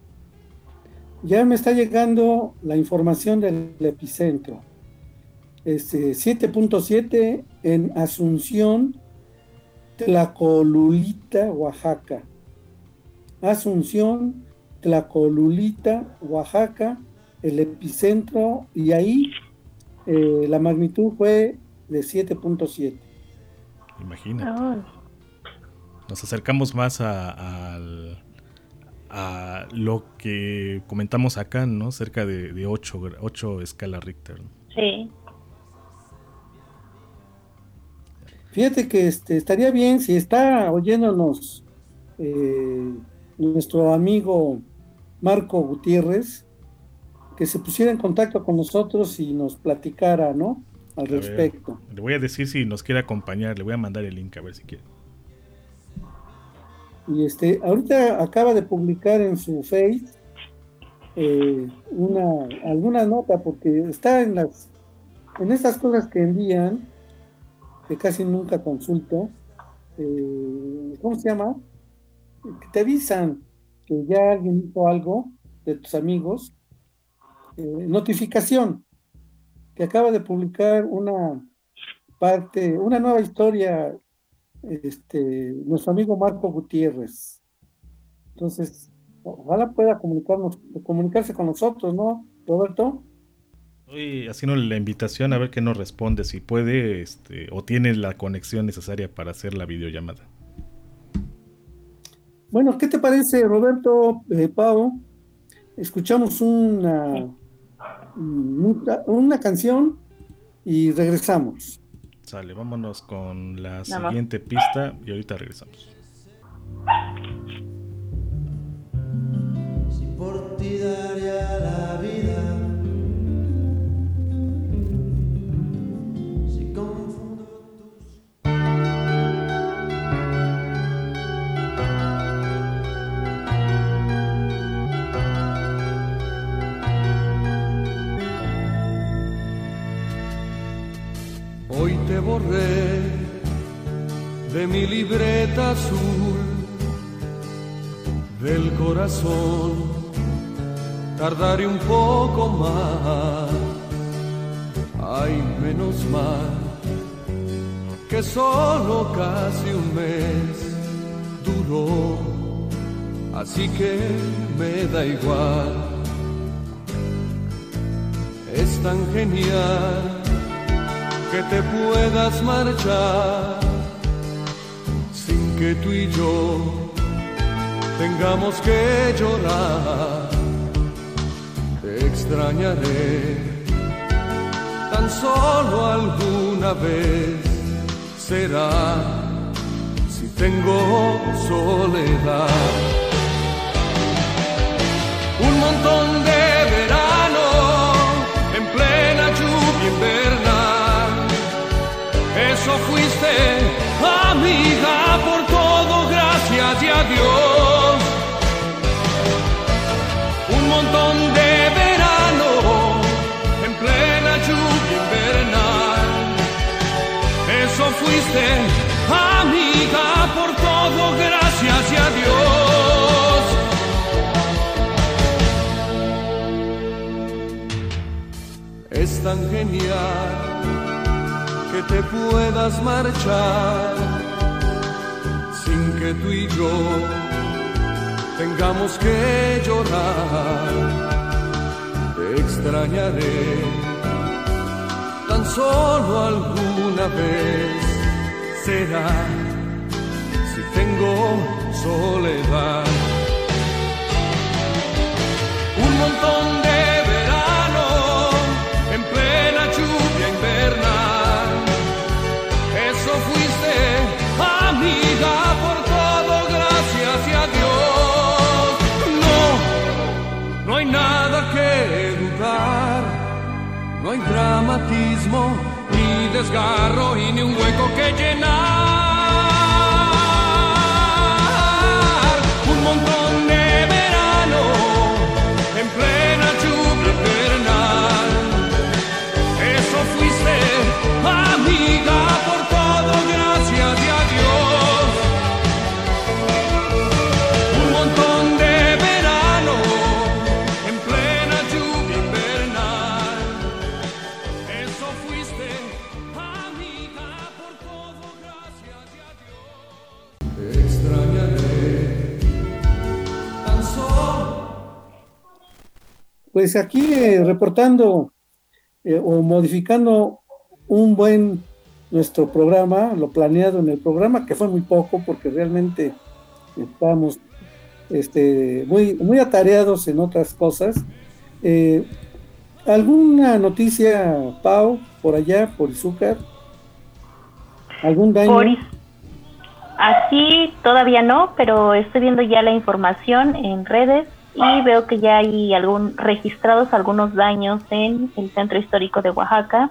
Ya me está llegando la información del epicentro. Este, siete punto siete en Asunción, Tlacolulita, Oaxaca. Asunción, Tlacolulita, Oaxaca, el epicentro, y ahí eh, la magnitud fue de siete punto siete. Imagínate. Oh. Nos acercamos más a, a, a lo que comentamos acá, ¿no? Cerca de, de ocho escala Richter. Sí. Fíjate que este, estaría bien si está oyéndonos eh, nuestro amigo Marco Gutiérrez, que se pusiera en contacto con nosotros y nos platicara, ¿no?, al a respecto. Ver, le voy a decir si nos quiere acompañar, le voy a mandar el link a ver si quiere. Y este, ahorita acaba de publicar en su Face eh, una alguna nota, porque está en las en estas cosas que envían, que casi nunca consulto, eh, ¿cómo se llama? Que te avisan que ya alguien hizo algo de tus amigos, eh, notificación, que acaba de publicar una parte, una nueva historia, este, nuestro amigo Marco Gutiérrez. Entonces, ojalá pueda comunicarnos, comunicarse con nosotros, ¿no, Roberto? Estoy haciendo la invitación a ver qué nos responde, si puede este, o tiene la conexión necesaria para hacer la videollamada. Bueno, ¿qué te parece, Roberto, eh, Pau? escuchamos una, una, una canción y regresamos. Sale, vámonos con la Vamos. siguiente pista y ahorita regresamos. Si por ti daría la vida, si confundo tus... Hoy te borré de mi libreta azul, del corazón, tardaré un poco más. Ay, menos mal que solo casi un mes duró, así que me da igual. Es tan genial que te puedas marchar sin que tú y yo tengamos que llorar. Te extrañaré, tan solo alguna vez será, si tengo soledad. Un montón de verano en plena lluvia invernal, eso fuiste, amiga, por todo, gracias y adiós. Un montón de verano en plena lluvia invernal, eso fuiste, amiga, por todo, gracias y adiós. Es tan genial que te puedas marchar sin que tú y yo tengamos que llorar. Te extrañaré, tan solo alguna vez será, si tengo soledad. Un montón de verano en plena lluvia invernal, eso fuiste, amiga, por todo, gracias y adiós. No, no hay nada que dudar, no hay dramatismo, ni desgarro y ni un hueco que llenar. Un montón de verano en plena lluvia invernal, eso fuiste, amiga, por todo, gracias y adiós. Un montón de verano en plena lluvia invernal, eso fuiste, amiga, por todo, gracias y adiós. Te extrañaré, tan solo. Pues aquí eh, reportando eh, o modificando un buen nuestro programa, lo planeado en el programa, que fue muy poco porque realmente estamos este, muy, muy atareados en otras cosas. Eh, ¿Alguna noticia, Pau, por allá, por Izúcar? ¿Algún daño? Por is- Aquí todavía no, pero estoy viendo ya la información en redes y veo que ya hay algún registrados algunos daños en el centro histórico de Oaxaca.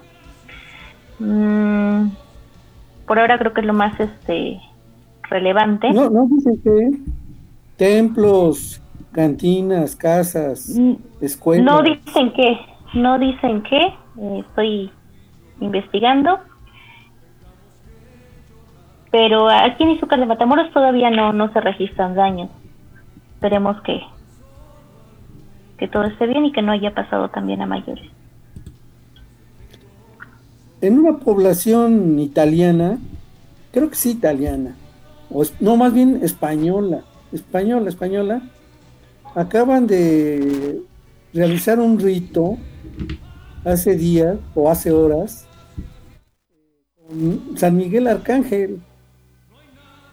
Mm, por ahora creo que es lo más este relevante. No, no dicen que templos, cantinas, casas, Mm, escuelas. No dicen qué, no dicen qué, eh, estoy investigando. Pero aquí en Izúcar de Matamoros todavía no, no se registran daños. Esperemos que, que todo esté bien y que no haya pasado también a mayores. En una población italiana, creo que sí italiana, o es- no, más bien española, española, española, acaban de realizar un rito hace días o hace horas con San Miguel Arcángel.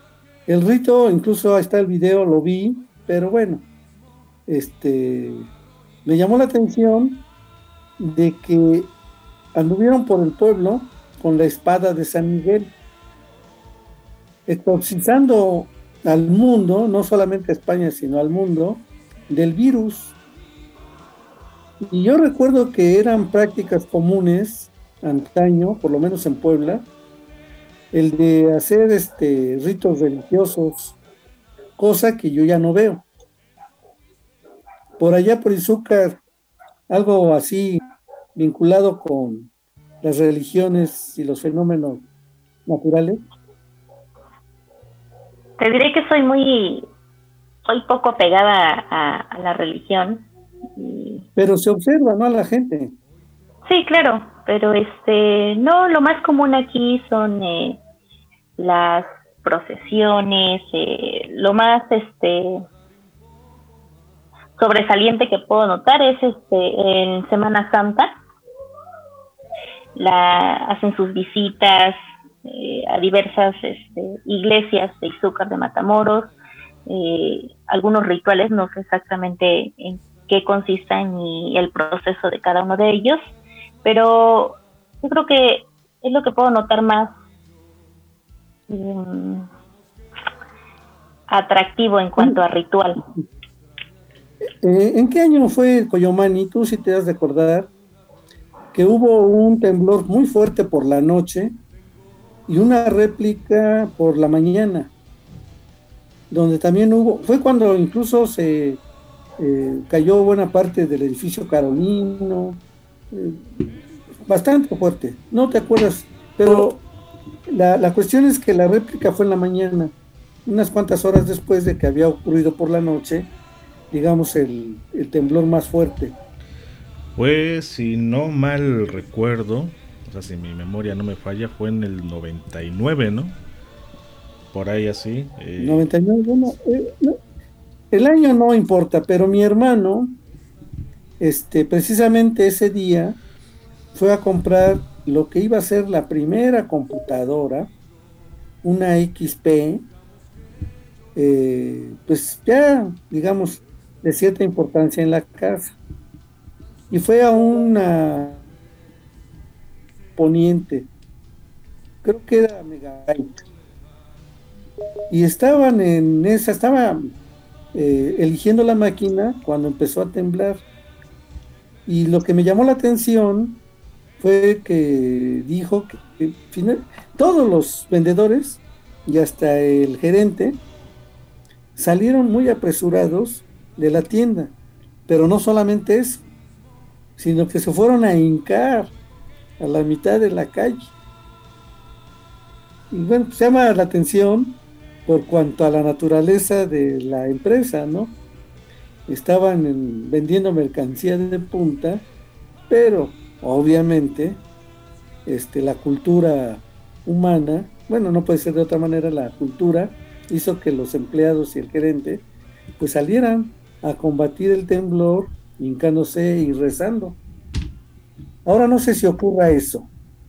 El rito, incluso ahí está el video, lo vi, pero bueno, este, me llamó la atención de que anduvieron por el pueblo con la espada de San Miguel, exorcizando al mundo, no solamente a España, sino al mundo, del virus. Y yo recuerdo que eran prácticas comunes antaño, por lo menos en Puebla, el de hacer este ritos religiosos, cosa que yo ya no veo. Por allá por Izúcar, algo así vinculado con las religiones y los fenómenos naturales. Te diré que soy muy, soy poco apegada a, a la religión. Y... Pero se observa, ¿no? A la gente. Sí, claro, pero este, no, lo más común aquí son eh, las procesiones, eh, lo más este sobresaliente que puedo notar es este en Semana Santa, la hacen sus visitas eh, a diversas este, iglesias de Izúcar, de Matamoros, eh, algunos rituales, no sé exactamente en qué consistan y el proceso de cada uno de ellos, pero yo creo que es lo que puedo notar más um, atractivo en cuanto a ritual. Eh, ¿En qué año fue Coyomani? Tú sí te das de acordar que hubo un temblor muy fuerte por la noche y una réplica por la mañana, donde también hubo, fue cuando incluso se eh, cayó buena parte del edificio Carolino, eh, bastante fuerte, no te acuerdas, pero la, la cuestión es que la réplica fue en la mañana, unas cuantas horas después de que había ocurrido por la noche, digamos, el, el temblor más fuerte. Pues, si no mal recuerdo, o sea, si mi memoria no me falla, fue en el noventa y nueve, ¿no? Por ahí así. Eh... noventa y nueve, bueno, eh, no, el año no importa, pero mi hermano, este, precisamente ese día, fue a comprar lo que iba a ser la primera computadora, una X P, eh, pues ya, digamos, de cierta importancia en la casa. Y fue a una Poniente, creo que era Megabyte. Y estaban en esa, estaba eh, eligiendo la máquina cuando empezó a temblar. Y lo que me llamó la atención fue que dijo que, que final, todos los vendedores y hasta el gerente salieron muy apresurados de la tienda, pero no solamente eso, sino que se fueron a hincar a la mitad de la calle. Y bueno, pues llama la atención por cuanto a la naturaleza de la empresa, ¿no? Estaban en, vendiendo mercancía de punta, pero obviamente este, la cultura humana, bueno, no puede ser de otra manera, la cultura hizo que los empleados y el gerente pues salieran a combatir el temblor hincándose y rezando. Ahora no sé si ocurra eso.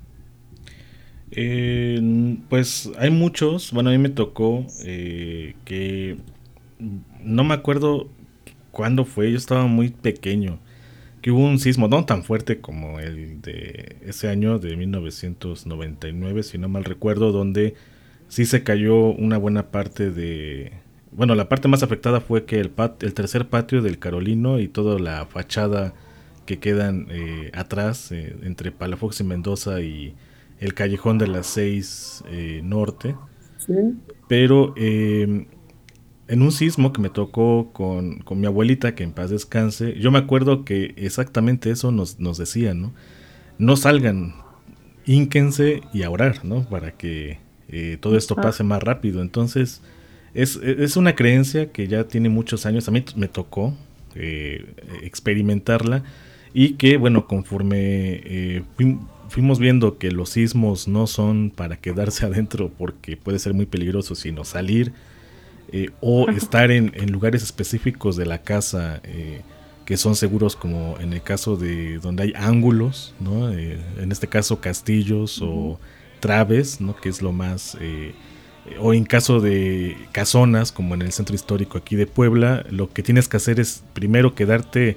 Eh, pues hay muchos, bueno, a mí me tocó eh, que no me acuerdo cuándo fue, yo estaba muy pequeño, que hubo un sismo no tan fuerte como el de ese año de mil novecientos noventa y nueve, si no mal recuerdo, donde sí se cayó una buena parte de... Bueno, la parte más afectada fue que el, pat, el tercer patio del Carolino y toda la fachada que quedan eh, atrás, eh, entre Palafox y Mendoza y el Callejón de las Seis eh, Norte. ¿Sí? Pero eh, en un sismo que me tocó con, con mi abuelita, que en paz descanse, yo me acuerdo que exactamente eso nos, nos decían, ¿no? No salgan, hínquense y a orar, ¿no? Para que eh, todo esto pase más rápido. Entonces... Es, es una creencia que ya tiene muchos años, a mí me tocó eh, experimentarla y que, bueno, conforme eh, fu- fuimos viendo que los sismos no son para quedarse adentro porque puede ser muy peligroso, sino salir eh, o estar en, en lugares específicos de la casa eh, que son seguros, como en el caso de donde hay ángulos, ¿no? Eh, en este caso castillos o traves, ¿no? Que es lo más... Eh, o en caso de casonas, como en el centro histórico aquí de Puebla, lo que tienes que hacer es primero quedarte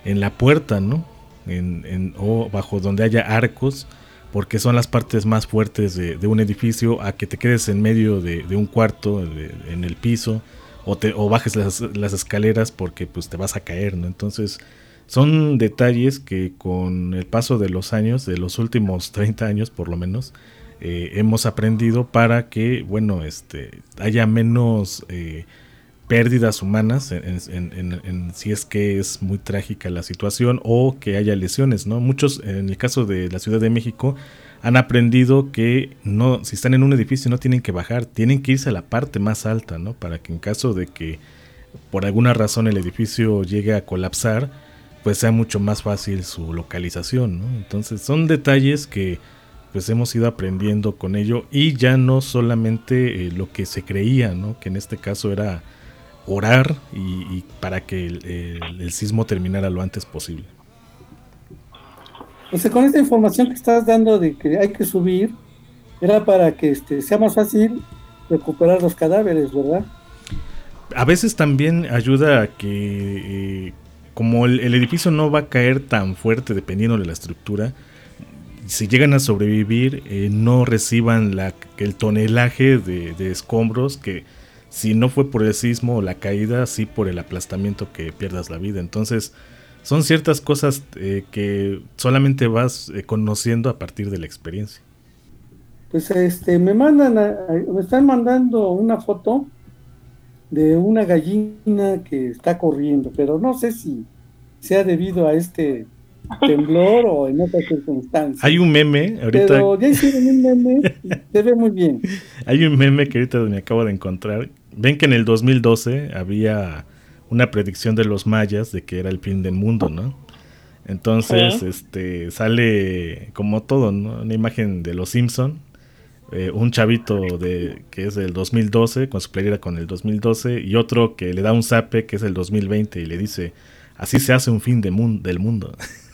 en la puerta, ¿no? En, en, o bajo donde haya arcos, porque son las partes más fuertes de, de un edificio, a que te quedes en medio de, de un cuarto, de, en el piso, o, te, o bajes las, las escaleras porque pues te vas a caer, ¿no? Entonces son detalles que con el paso de los años, de los últimos treinta años por lo menos, eh, hemos aprendido para que, bueno, este, haya menos eh, pérdidas humanas en, en, en, en, si es que es muy trágica la situación, o que haya lesiones, ¿no? Muchos, en el caso de la Ciudad de México, han aprendido que no, si están en un edificio no tienen que bajar, tienen que irse a la parte más alta, ¿no? Para que en caso de que por alguna razón el edificio llegue a colapsar, pues sea mucho más fácil su localización, ¿no? Entonces son detalles que pues hemos ido aprendiendo con ello, y ya no solamente eh, lo que se creía, ¿no? Que en este caso era orar y, y para que el, el, el sismo terminara lo antes posible. O sea, con esta información que estás dando de que hay que subir, era para que este, sea más fácil recuperar los cadáveres, ¿verdad? A veces también ayuda a que, eh, como el, el edificio no va a caer tan fuerte dependiendo de la estructura, si llegan a sobrevivir, eh, no reciban la, el tonelaje de, de escombros que, si no fue por el sismo o la caída, sí por el aplastamiento, que pierdas la vida. Entonces son ciertas cosas eh, que solamente vas eh, conociendo a partir de la experiencia. Pues este me mandan a, a, me están mandando una foto de una gallina que está corriendo, pero no sé si sea debido a este temblor o en otras circunstancias. Hay un meme ahorita, pero ya hicieron un meme y se ve muy bien. Hay un meme que ahorita me acabo de encontrar. Ven que en el dos mil doce había una predicción de los mayas de que era el fin del mundo, ¿no? Entonces, ¿sí? este sale como todo, ¿no? Una imagen de los Simpson, eh, un chavito de que es del dos mil doce con su playera con el dos mil doce, y otro que le da un zape que es el dos mil veinte y le dice: así se hace un fin de mun- del mundo.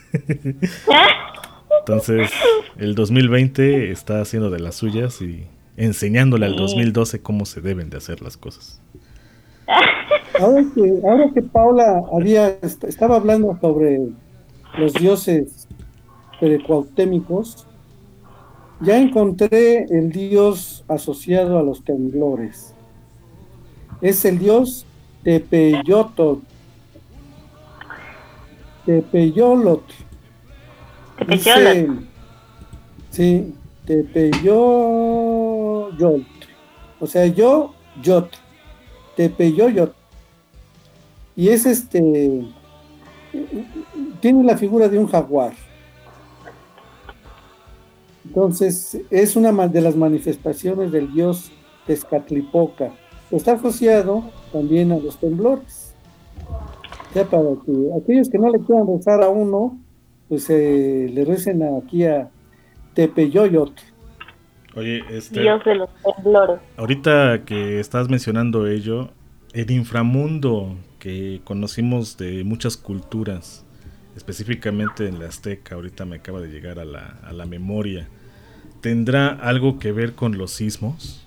Entonces el dos mil veinte está haciendo de las suyas y enseñándole al dos mil doce cómo se deben de hacer las cosas. Ahora que, ahora que Paula había, estaba hablando sobre los dioses precuautémicos, ya encontré el dios asociado a los temblores. Es el dios Tepeyotl. Tepeyolotl. Dice, sí, Tepeyoyotl. O sea, yo, yot. Tepeyoyotl. Y es este, tiene la figura de un jaguar. Entonces, es una de las manifestaciones del dios Tezcatlipoca. Está asociado también a los temblores. Ya para que aquellos que no le quieran rezar a uno, pues eh, le recen aquí a Tepeyoyotl. Oye, este, Dios de los temblores. Ahorita que estás mencionando ello, el inframundo que conocimos de muchas culturas, específicamente en la azteca, ahorita me acaba de llegar a la, a la memoria, ¿tendrá algo que ver con los sismos?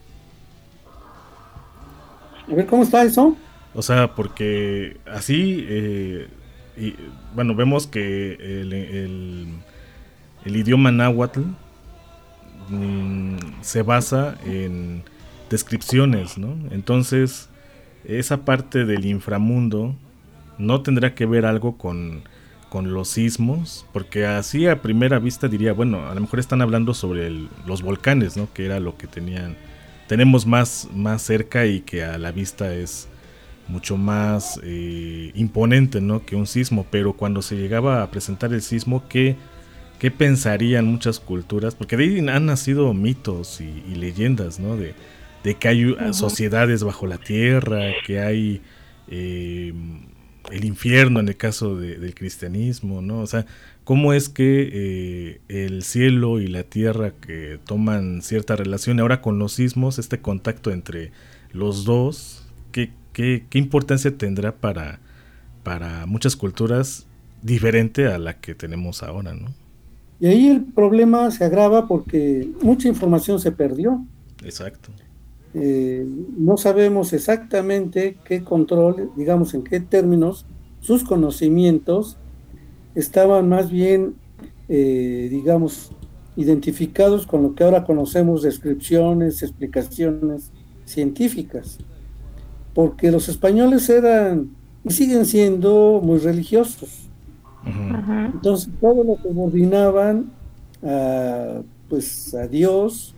A ver, ¿cómo está eso? O sea, porque así, eh, y, bueno, vemos que el, el, el idioma náhuatl mmm, se basa en descripciones, ¿no? Entonces, esa parte del inframundo no tendrá que ver algo con, con los sismos, porque así a primera vista diría, bueno, a lo mejor están hablando sobre el, los volcanes, ¿no? Que era lo que tenían, tenemos más, más cerca y que a la vista es mucho más eh, imponente, ¿no? Que un sismo. Pero cuando se llegaba a presentar el sismo, ¿qué, qué pensarían muchas culturas? Porque de ahí han nacido mitos y, y leyendas, ¿no? De, de que hay uh-huh. sociedades bajo la tierra, que hay eh, el infierno en el caso de, del cristianismo, ¿no? O sea, ¿cómo es que eh, el cielo y la tierra que toman cierta relación ahora con los sismos, este contacto entre los dos, qué, qué, qué importancia tendrá para, para muchas culturas diferente a la que tenemos ahora, ¿no? Y ahí el problema se agrava porque mucha información se perdió. Exacto. Eh, no sabemos exactamente qué control, digamos en qué términos, sus conocimientos estaban más bien, eh, digamos, identificados con lo que ahora conocemos, descripciones, explicaciones científicas, porque los españoles eran y siguen siendo muy religiosos. Ujú. Entonces todo lo subordinaban a, pues, a Dios,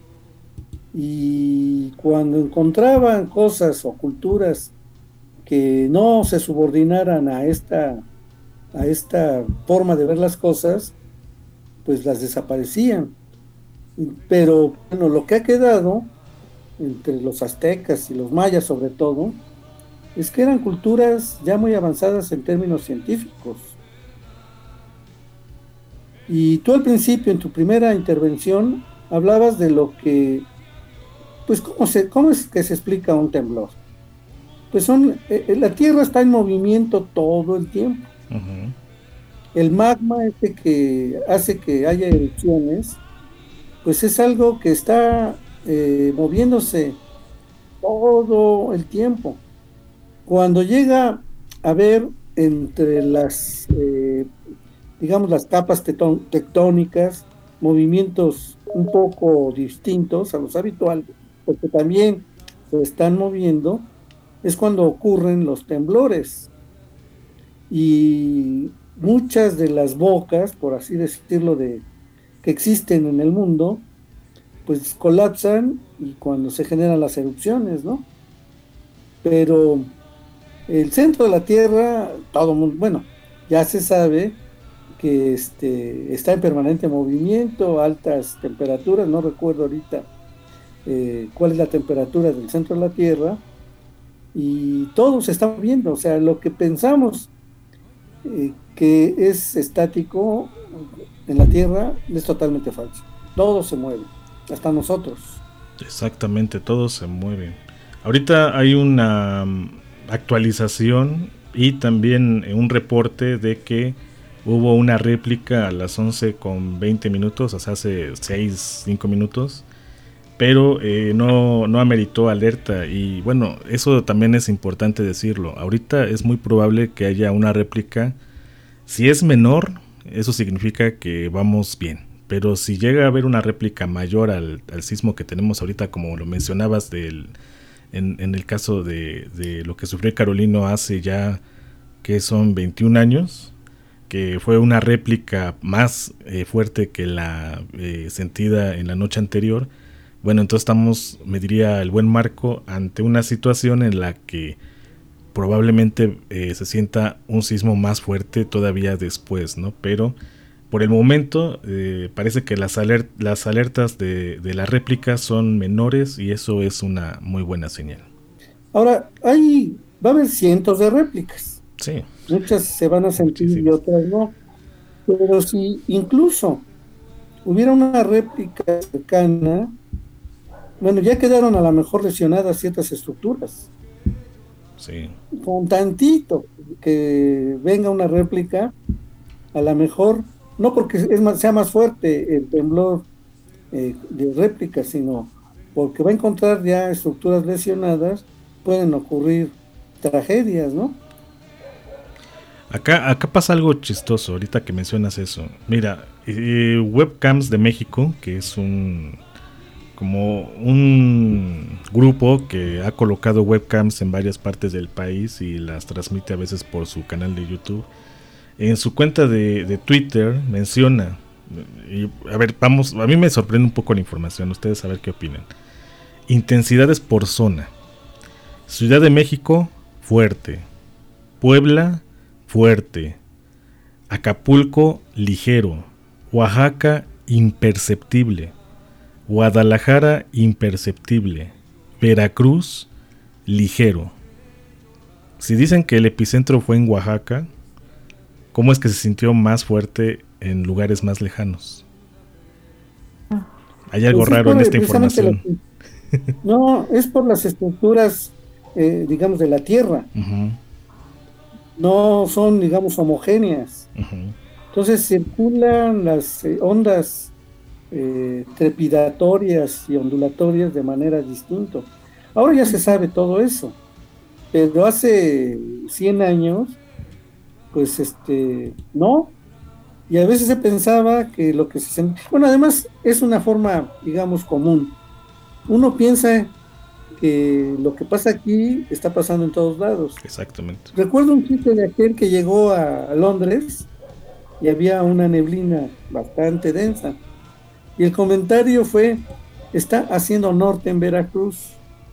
y cuando encontraban cosas o culturas que no se subordinaran a esta, a esta forma de ver las cosas, pues las desaparecían. Pero bueno, lo que ha quedado entre los aztecas y los mayas sobre todo, es que eran culturas ya muy avanzadas en términos científicos. Y tú al principio, en tu primera intervención, hablabas de lo que, pues, ¿cómo, se, cómo es que se explica un temblor? Pues son, eh, la Tierra está en movimiento todo el tiempo. Ujú. El magma este que hace que haya erupciones, pues es algo que está eh, moviéndose todo el tiempo. Cuando llega a ver entre las, eh, digamos, las capas tetón- tectónicas, movimientos un poco distintos a los habituales, porque también se están moviendo, es cuando ocurren los temblores. Y muchas de las bocas, por así decirlo, de, que existen en el mundo, pues colapsan y cuando se generan las erupciones, ¿no? Pero el centro de la Tierra, todo mundo, bueno, ya se sabe que este, está en permanente movimiento, altas temperaturas, no recuerdo ahorita eh, cuál es la temperatura del centro de la Tierra, y todo se está moviendo, o sea, lo que pensamos eh, que es estático en la Tierra es totalmente falso, todo se mueve, hasta nosotros. Exactamente, todos se mueven. Ahorita hay una mm, actualización y también eh, un reporte de que hubo una réplica a las once con veinte minutos, o sea, hace seis, cinco minutos, pero eh, no, no ameritó alerta. Y bueno, eso también es importante decirlo. Ahorita es muy probable que haya una réplica. Si es menor, eso significa que vamos bien. Pero si llega a haber una réplica mayor al, al sismo que tenemos ahorita, como lo mencionabas del, en, en el caso de, de lo que sufrió Carolino hace ya, que son veintiún años, que fue una réplica más eh, fuerte que la eh, sentida en la noche anterior. Bueno, entonces estamos, me diría el buen Marco, ante una situación en la que probablemente eh, se sienta un sismo más fuerte todavía después, ¿no? Pero por el momento eh, parece que las, alert- las alertas de, de la réplica son menores y eso es una muy buena señal. Ahora, hay, va a haber cientos de réplicas, Sí, muchas se van a sentir y muchísimas. otras no, pero si incluso hubiera una réplica cercana, bueno, ya quedaron a lo mejor lesionadas ciertas estructuras. Sí. Con tantito que venga una réplica, a lo mejor, no porque es más, sea más fuerte el temblor eh, de réplica, sino porque va a encontrar ya estructuras lesionadas, pueden ocurrir tragedias, ¿no? Acá, acá pasa algo chistoso ahorita que mencionas eso. Mira, eh, Webcams de México, que es un como un grupo que ha colocado webcams en varias partes del país y las transmite a veces por su canal de YouTube. En su cuenta de, de Twitter menciona, y a ver, vamos, a mí me sorprende un poco la información, ustedes a ver qué opinan. Intensidades por zona. Ciudad de México, fuerte. Puebla, fuerte. Acapulco, ligero. Oaxaca, imperceptible. Guadalajara, imperceptible. Veracruz, ligero. Si dicen que el epicentro fue en Oaxaca, ¿cómo es que se sintió más fuerte en lugares más lejanos? Hay algo Pues es raro en por, esta precisamente información. la- no, es por las estructuras, eh, digamos, de la Tierra. Ujú, No son, digamos, homogéneas. ujú. Entonces circulan las eh, ondas eh, trepidatorias y ondulatorias de manera distinta. Ahora ya se sabe todo eso, pero hace cien años, pues este, no. Y a veces se pensaba que lo que se sentía... Bueno, además es una forma, digamos, común. Uno piensa que lo que pasa aquí está pasando en todos lados. Exactamente. Recuerdo un chiste de aquel que llegó a, a Londres y había una neblina bastante densa. Y el comentario fue, está haciendo norte en Veracruz.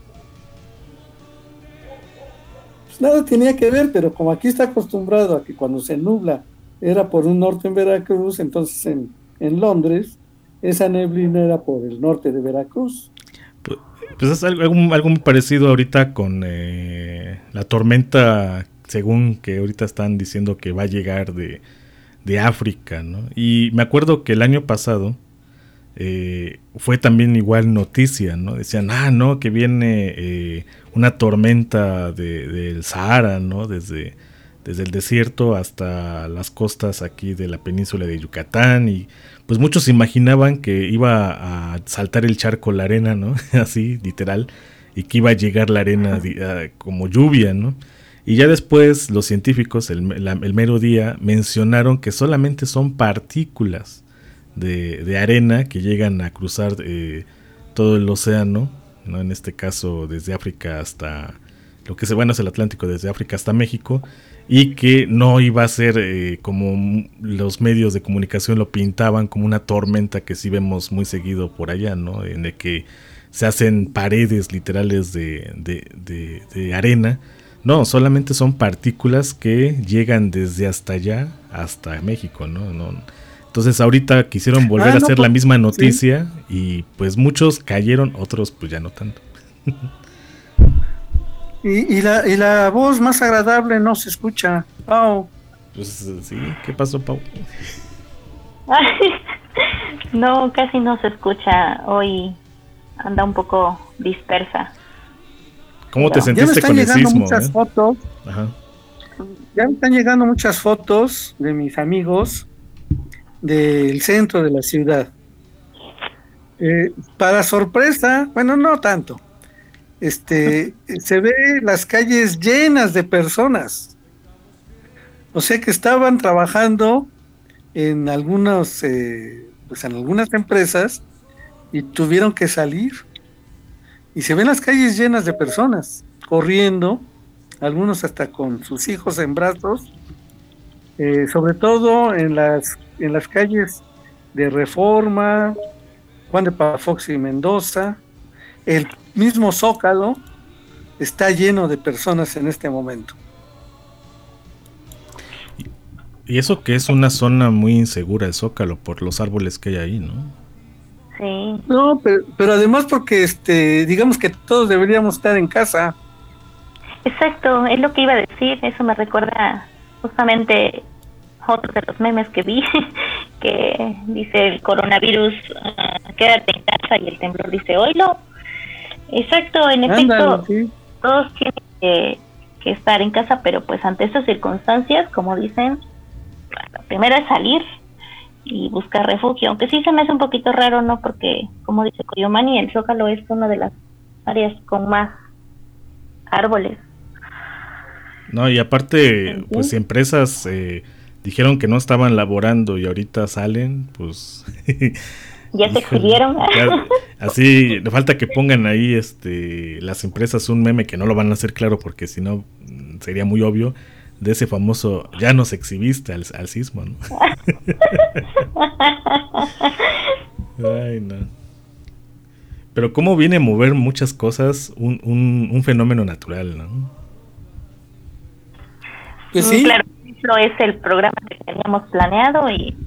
Pues nada tenía que ver, pero como aquí está acostumbrado a que cuando se nubla era por un norte en Veracruz, entonces en, en Londres esa neblina era por el norte de Veracruz. Pues, pues es algo, algo, algo muy parecido ahorita con eh, la tormenta, según que ahorita están diciendo que va a llegar de, de África, ¿no? Y me acuerdo que el año pasado eh, fue también igual noticia, ¿no? Decían, ah, no, que viene eh, una tormenta de, del Sahara, ¿no? Desde... desde el desierto hasta las costas aquí de la península de Yucatán, y pues muchos imaginaban que iba a saltar el charco la arena, ¿no? Así, literal, y que iba a llegar la arena uh, como lluvia, ¿no? Y ya después los científicos, el, la, el mero día, mencionaron que solamente son partículas de, de arena que llegan a cruzar eh, todo el océano, ¿no? En este caso desde África hasta, lo que se bueno es el Atlántico, desde África hasta México, y que no iba a ser eh, como los medios de comunicación lo pintaban, como una tormenta que sí vemos muy seguido por allá, ¿no? En el que se hacen paredes literales de, de, de, de arena. No, solamente son partículas que llegan desde hasta allá hasta México, ¿no? no Entonces ahorita quisieron volver ah, no, a hacer pues, la misma noticia, sí. Y pues muchos cayeron, otros pues ya no tanto. Y, y, la, y la voz más agradable no se escucha, Pau. Pues sí, ¿qué pasó, Pau? No, casi no se escucha. Hoy anda un poco dispersa. ¿Cómo te sentiste con el sismo? Muchas eh? fotos. Ajá. Ya me están llegando muchas fotos de mis amigos del centro de la ciudad. Eh, para sorpresa, bueno, no tanto. Este, se ve las calles llenas de personas, o sea que estaban trabajando en algunos, eh, pues en algunas empresas y tuvieron que salir, y se ven las calles llenas de personas corriendo, algunos hasta con sus hijos en brazos, eh, sobre todo en las en las calles de Reforma, Juan de Palafox y Mendoza. El mismo Zócalo está lleno de personas en este momento. Y eso que es una zona muy insegura, el Zócalo, por los árboles que hay ahí, ¿no? Sí. No, pero, pero además porque este, digamos que todos deberíamos estar en casa. Exacto, es lo que iba a decir. Eso me recuerda justamente otro de los memes que vi, que dice el coronavirus, uh, quédate en casa, y el temblor dice, oílo. Exacto, en efecto, Ándale, sí. Todos tienen que, que estar en casa, pero pues ante esas circunstancias, como dicen, la primera es salir y buscar refugio, aunque sí se me hace un poquito raro, ¿no? Porque, como dice Coyomani, el Zócalo es una de las áreas con más árboles. No, y aparte, ¿sí? Pues empresas eh, dijeron que no estaban laborando y ahorita salen, pues... Ya se exhibieron. Así, le falta que pongan ahí este las empresas un meme, que no lo van a hacer claro porque si no sería muy obvio, de ese famoso ya nos exhibiste al, al sismo, ¿no? Ay, no. Pero cómo viene a mover muchas cosas un, un, un fenómeno natural, ¿no? Pues sí. Claro, eso es el programa que teníamos planeado y...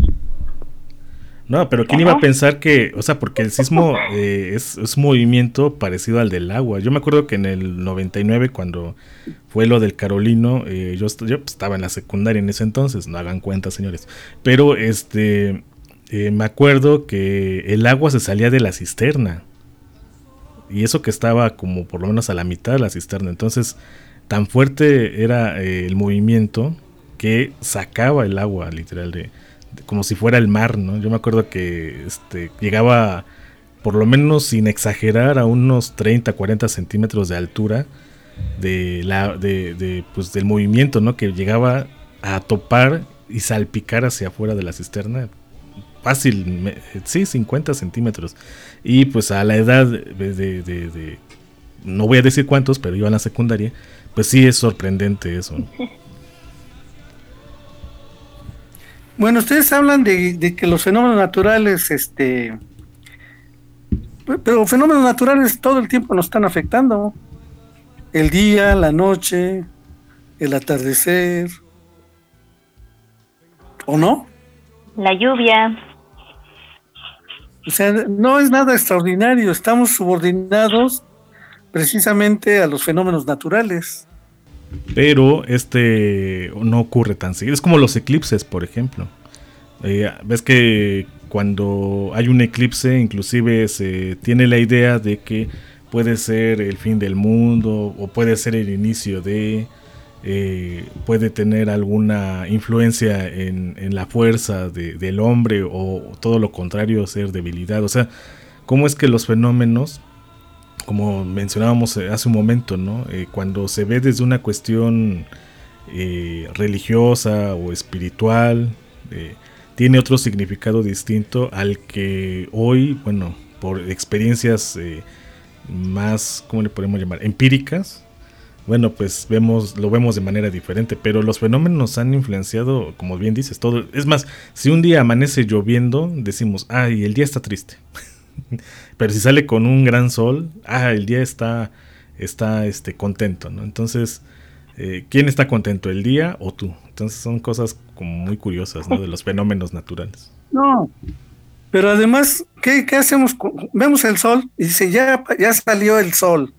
No, pero ¿quién iba a pensar que, o sea, porque el sismo eh, es, es un movimiento parecido al del agua? Yo me acuerdo que en el noventa y nueve, cuando fue lo del Carolino, eh, yo, yo pues, estaba en la secundaria en ese entonces, no hagan cuenta, señores, pero este eh, me acuerdo que el agua se salía de la cisterna, y eso que estaba como por lo menos a la mitad de la cisterna, entonces tan fuerte era eh, el movimiento que sacaba el agua literal de... como si fuera el mar, ¿no? Yo me acuerdo que este llegaba, por lo menos sin exagerar, a unos treinta, cuarenta centímetros de altura de la de, de pues del movimiento, ¿no? Que llegaba a topar y salpicar hacia afuera de la cisterna. Fácil, me, sí, cincuenta centímetros. Y pues a la edad de, de, de, de, no voy a decir cuántos, pero iba a la secundaria, pues sí es sorprendente eso. Bueno, ustedes hablan de, de que los fenómenos naturales, este, pero fenómenos naturales todo el tiempo nos están afectando. El día, la noche, el atardecer, ¿o no? La lluvia. O sea, no es nada extraordinario, estamos subordinados precisamente a los fenómenos naturales. Pero este no ocurre tan seguido. Es como los eclipses, por ejemplo. Eh, ves que cuando hay un eclipse, inclusive se tiene la idea de que puede ser el fin del mundo o puede ser el inicio de... Eh, puede tener alguna influencia en, en la fuerza de, del hombre o todo lo contrario, ser debilidad. O sea, ¿cómo es que los fenómenos, como mencionábamos hace un momento, ¿no? Eh, cuando se ve desde una cuestión eh, religiosa o espiritual, eh, tiene otro significado distinto al que hoy, bueno, por experiencias eh, más, ¿cómo le podemos llamar? Empíricas. Bueno, pues vemos, lo vemos de manera diferente, pero los fenómenos nos han influenciado, como bien dices, todo. Es más, si un día amanece lloviendo, decimos, ay, el día está triste. Pero si sale con un gran sol, ah, el día está, está este, contento, ¿no? Entonces, eh, ¿quién está contento, el día o tú? Entonces son cosas como muy curiosas, ¿no? De los fenómenos naturales. No, pero además, ¿qué, qué hacemos? Vemos el sol y dice, ya, ya salió el sol.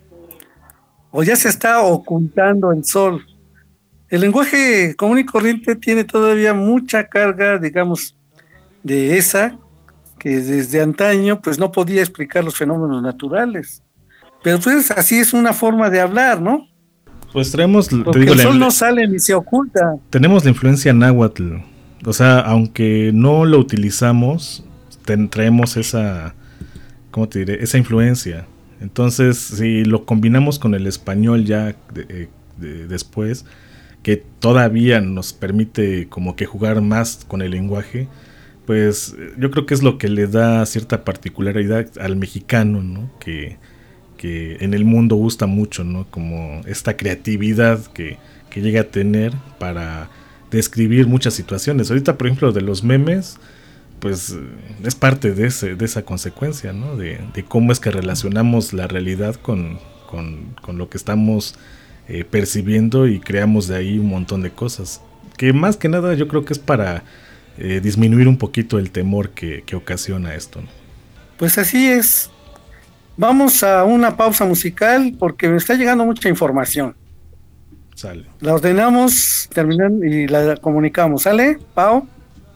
O ya se está ocultando el sol. El lenguaje común y corriente tiene todavía mucha carga, digamos, de esa, que desde antaño pues no podía explicar los fenómenos naturales. Pero pues así es una forma de hablar, ¿no? Pues traemos, porque te digo, el sol la, no sale ni se oculta. Tenemos la influencia náhuatl. O sea, aunque no lo utilizamos, ten, traemos esa, ¿cómo te diré? Esa influencia. Entonces, si lo combinamos con el español ya de, de, después, que todavía nos permite como que jugar más con el lenguaje, pues yo creo que es lo que le da cierta particularidad al mexicano, ¿no? Que, que en el mundo gusta mucho, ¿no? Como esta creatividad que, que llega a tener para describir muchas situaciones. Ahorita, por ejemplo, de los memes, pues es parte de ese, de esa consecuencia, ¿no? De, de cómo es que relacionamos la realidad con, con, con lo que estamos eh, percibiendo y creamos de ahí un montón de cosas. Que más que nada yo creo que es para eh, disminuir un poquito el temor que, que ocasiona esto, ¿no? Pues así es. Vamos a una pausa musical porque me está llegando mucha información. Sale. La ordenamos, terminan y la comunicamos. ¿Sale, Pau?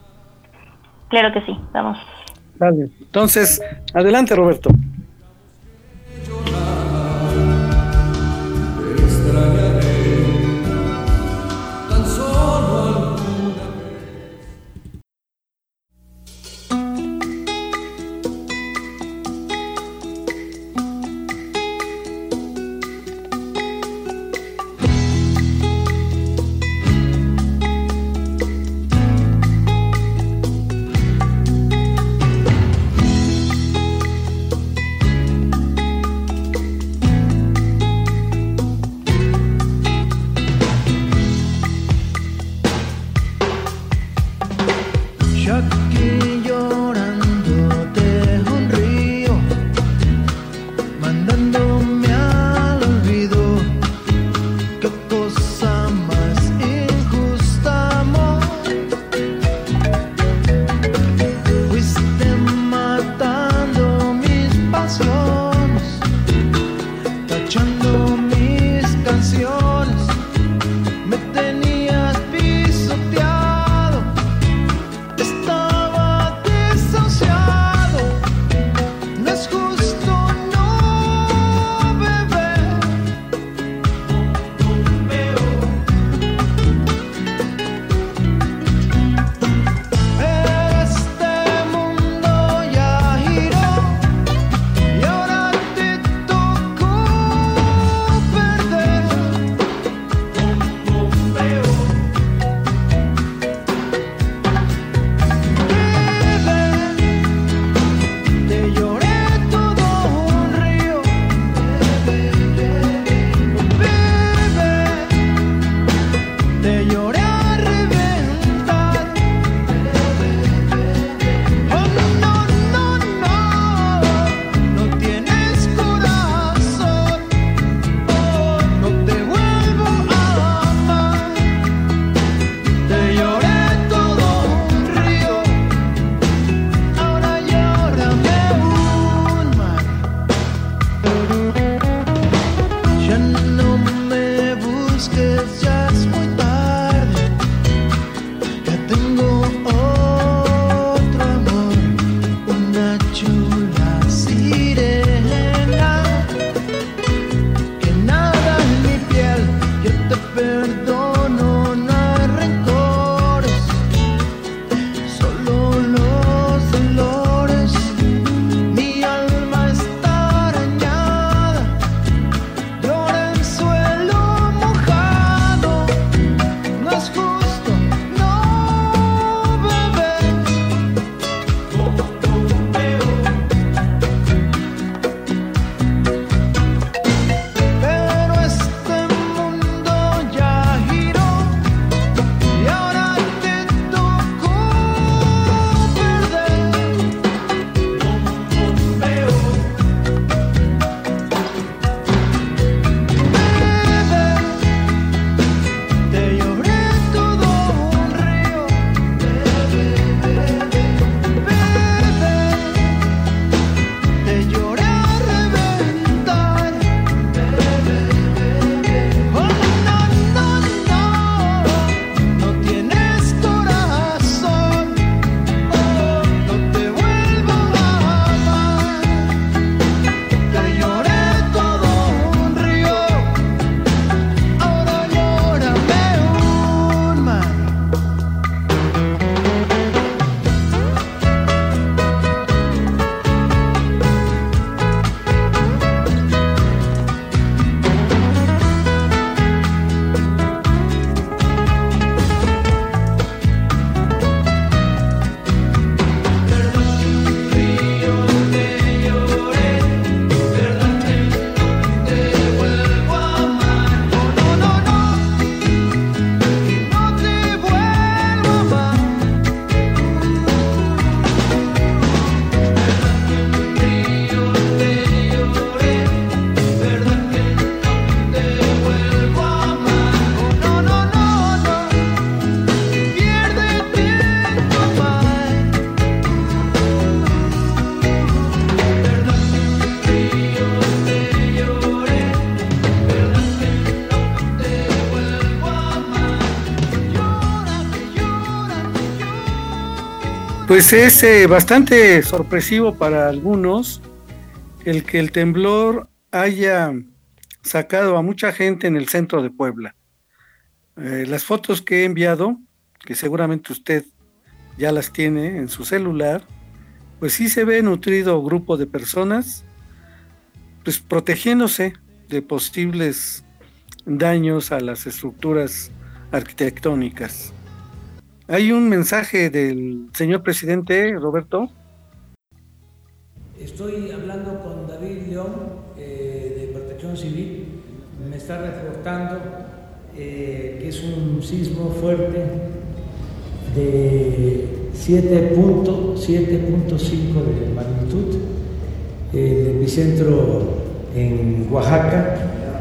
Claro que sí, vamos. Dale. Entonces, adelante, Roberto. Pues es eh, bastante sorpresivo para algunos el que el temblor haya sacado a mucha gente en el centro de Puebla. Eh, las fotos que he enviado, que seguramente usted ya las tiene en su celular, pues sí se ve nutrido grupo de personas, pues protegiéndose de posibles daños a las estructuras arquitectónicas. Hay un mensaje del señor presidente, Roberto. Estoy hablando con David León, eh, de Protección Civil. Me está reportando eh, que es un sismo fuerte de siete punto cinco de magnitud. El epicentro en Oaxaca,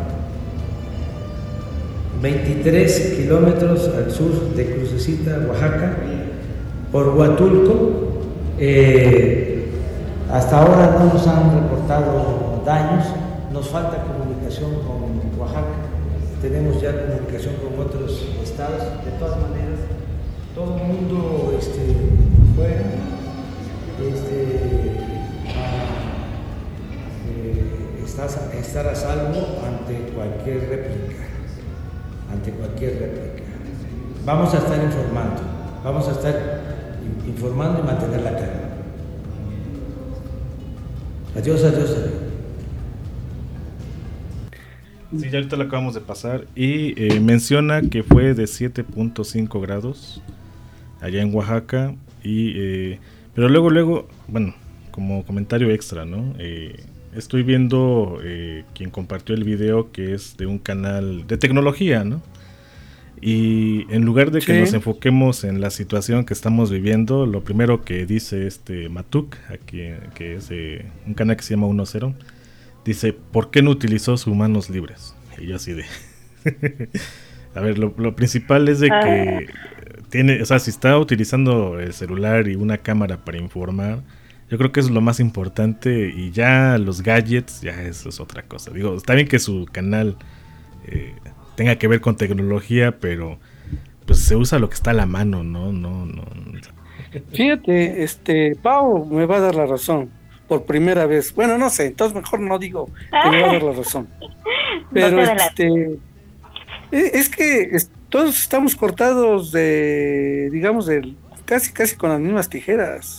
veintitrés kilómetros al sur de Crucecita, Oaxaca, por Huatulco. Eh, hasta ahora no nos han reportado daños, nos falta comunicación con Oaxaca, tenemos ya comunicación con otros estados. De todas maneras, todo el mundo este, fuera este, para eh, estar, estar a salvo ante cualquier réplica. ante cualquier réplica. Vamos a estar informando, vamos a estar informando y mantener la calma. Adiós, adiós, adiós. Sí, ya ahorita lo acabamos de pasar y eh, menciona que fue de siete punto cinco grados allá en Oaxaca y eh, pero luego, luego, bueno, como comentario extra, ¿no? Eh, Estoy viendo eh, quien compartió el video, que es de un canal de tecnología, ¿no? Y en lugar de que sí. nos enfoquemos en la situación que estamos viviendo, lo primero que dice este Matuk, aquí, que es de un canal que se llama uno cero, dice, ¿por qué no utilizó sus manos libres? Y yo así de... A ver, lo, lo principal es de que tiene, o sea, si está utilizando el celular y una cámara para informar, yo creo que eso es lo más importante, y ya los gadgets, ya eso es otra cosa. Digo, está bien que su canal eh, tenga que ver con tecnología, pero pues se usa lo que está a la mano, ¿no? no, no. Fíjate, este, Pau me va a dar la razón por primera vez. Bueno, no sé, entonces mejor no digo que me va a dar la razón. Pero este, es que es, todos estamos cortados de, digamos, de casi casi con las mismas tijeras.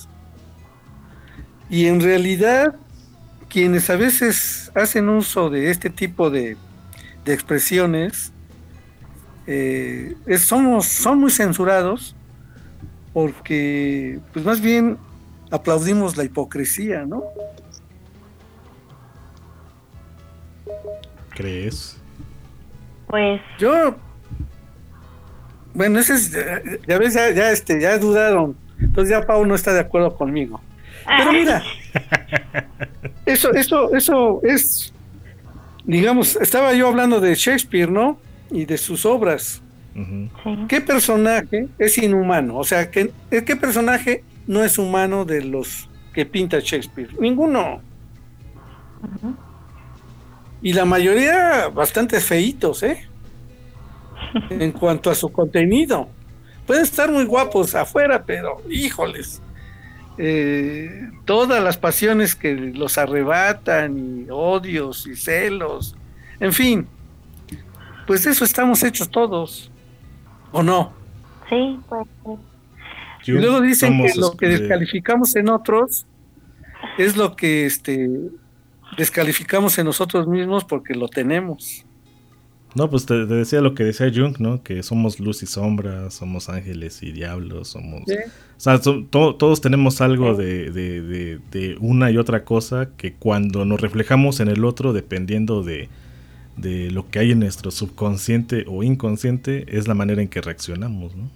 Y en realidad, quienes a veces hacen uso de este tipo de, de expresiones, eh, es, somos, son muy censurados, porque pues más bien aplaudimos la hipocresía, ¿no? ¿Crees? Pues yo, bueno, ese es, ya ves, ya, ya, este, ya dudaron, entonces ya Pau no está de acuerdo conmigo. Pero mira, eso, eso, eso es, digamos, estaba yo hablando de Shakespeare, ¿no? Y de sus obras. Uh-huh. sí. ¿Qué personaje es inhumano? O sea, ¿qué, ¿qué personaje no es humano de los que pinta Shakespeare? Ninguno. Uh-huh. Y la mayoría bastante feitos, ¿eh? En cuanto a su contenido. Pueden estar muy guapos afuera, pero híjoles. Eh, todas las pasiones que los arrebatan, y odios y celos, en fin, pues eso estamos hechos todos, ¿o no? Sí, pues sí. Y luego dicen que lo que descalificamos en otros es lo que este descalificamos en nosotros mismos porque lo tenemos. No, pues te, te decía lo que decía Jung, ¿no? Que somos luz y sombra, somos ángeles y diablos, somos... ¿Sí? O sea, so, to, todos tenemos algo de, de, de, de una y otra cosa que cuando nos reflejamos en el otro, dependiendo de, de lo que hay en nuestro subconsciente o inconsciente, es la manera en que reaccionamos, ¿no?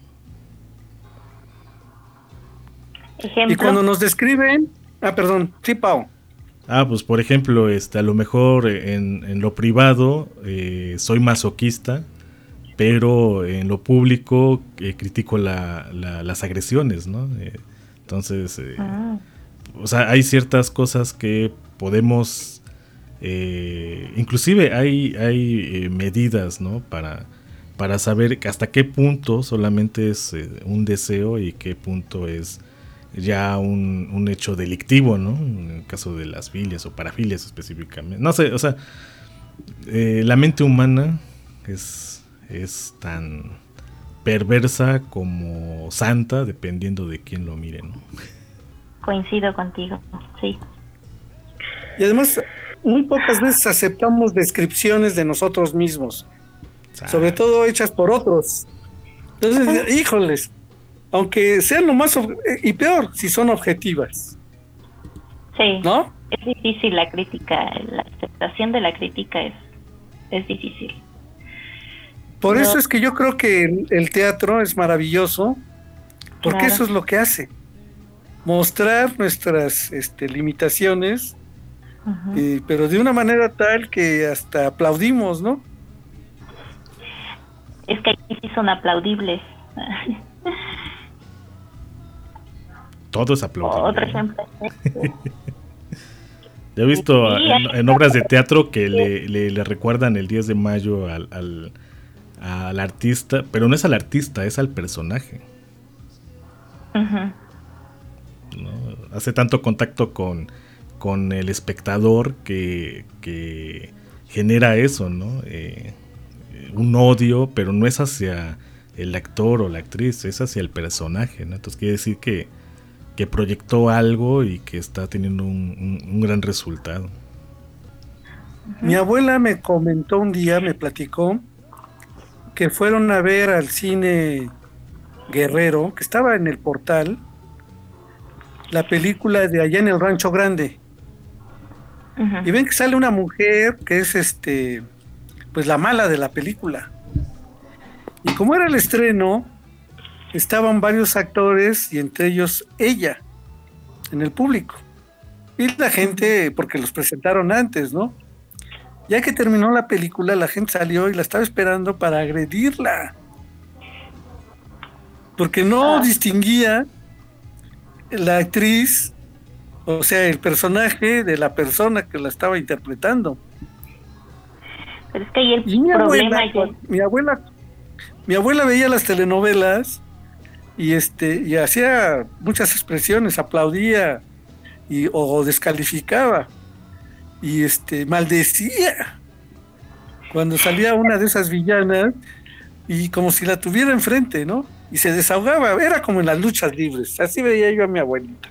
¿Ejemplo? Y cuando nos describen... Ah, perdón, sí, Pau. Ah, pues por ejemplo, este, a lo mejor en, en lo privado eh, soy masoquista, pero en lo público eh, critico la, la, las agresiones, ¿no? Eh, entonces, eh, ah. o sea, hay ciertas cosas que podemos, eh, inclusive hay, hay eh, medidas, ¿no? Para, para saber hasta qué punto solamente es eh, un deseo y qué punto es ya un, un hecho delictivo, ¿no? En el caso de las filias o parafilias específicamente. No sé, o sea, eh, la mente humana es, es tan perversa como santa, dependiendo de quién lo mire, ¿no? Coincido contigo, sí. Y además, muy pocas veces aceptamos descripciones de nosotros mismos, ah. sobre todo hechas por otros. Entonces, uh-huh. híjoles, aunque sean lo más ob- y peor, si son objetivas. Sí. ¿No? Es difícil la crítica, la aceptación de la crítica es, es difícil. Por Pero, eso es que yo creo que el, el teatro es maravilloso, porque claro. eso es lo que hace. Mostrar nuestras este, limitaciones, uh-huh. eh, pero de una manera tal que hasta aplaudimos, ¿no? Es que aquí sí son aplaudibles. Todo es aplaudible. Otro ejemplo. Yo he visto sí, en, en obras de teatro que le, le, le recuerdan el diez de mayo al, al, al artista, pero no es al artista, es al personaje. Uh-huh. ¿No? Hace tanto contacto con, con el espectador que, que genera eso, ¿no? Eh, un odio, pero no es hacia el actor o la actriz, es hacia el personaje, ¿no? Entonces quiere decir que, que proyectó algo y que está teniendo un, un, un gran resultado. Mi abuela me comentó un día, me platicó, que fueron a ver al cine Guerrero, que estaba en el Portal, la película de Allá en el Rancho Grande. Uh-huh. Y ven que sale una mujer que es este pues la mala de la película. Y como era el estreno, estaban varios actores y entre ellos ella en el público. Y la gente, porque los presentaron antes, ¿no? Ya que terminó la película, la gente salió y la estaba esperando para agredirla. Porque no ah. distinguía la actriz, o sea, el personaje de la persona que la estaba interpretando. Pero es que ahí el y mi problema abuela, ya... mi abuela, mi abuela veía las telenovelas y este y hacía muchas expresiones, aplaudía y o descalificaba y este maldecía cuando salía una de esas villanas y como si la tuviera enfrente, ¿no? Y se desahogaba, era como en las luchas libres, así veía yo a mi abuelita.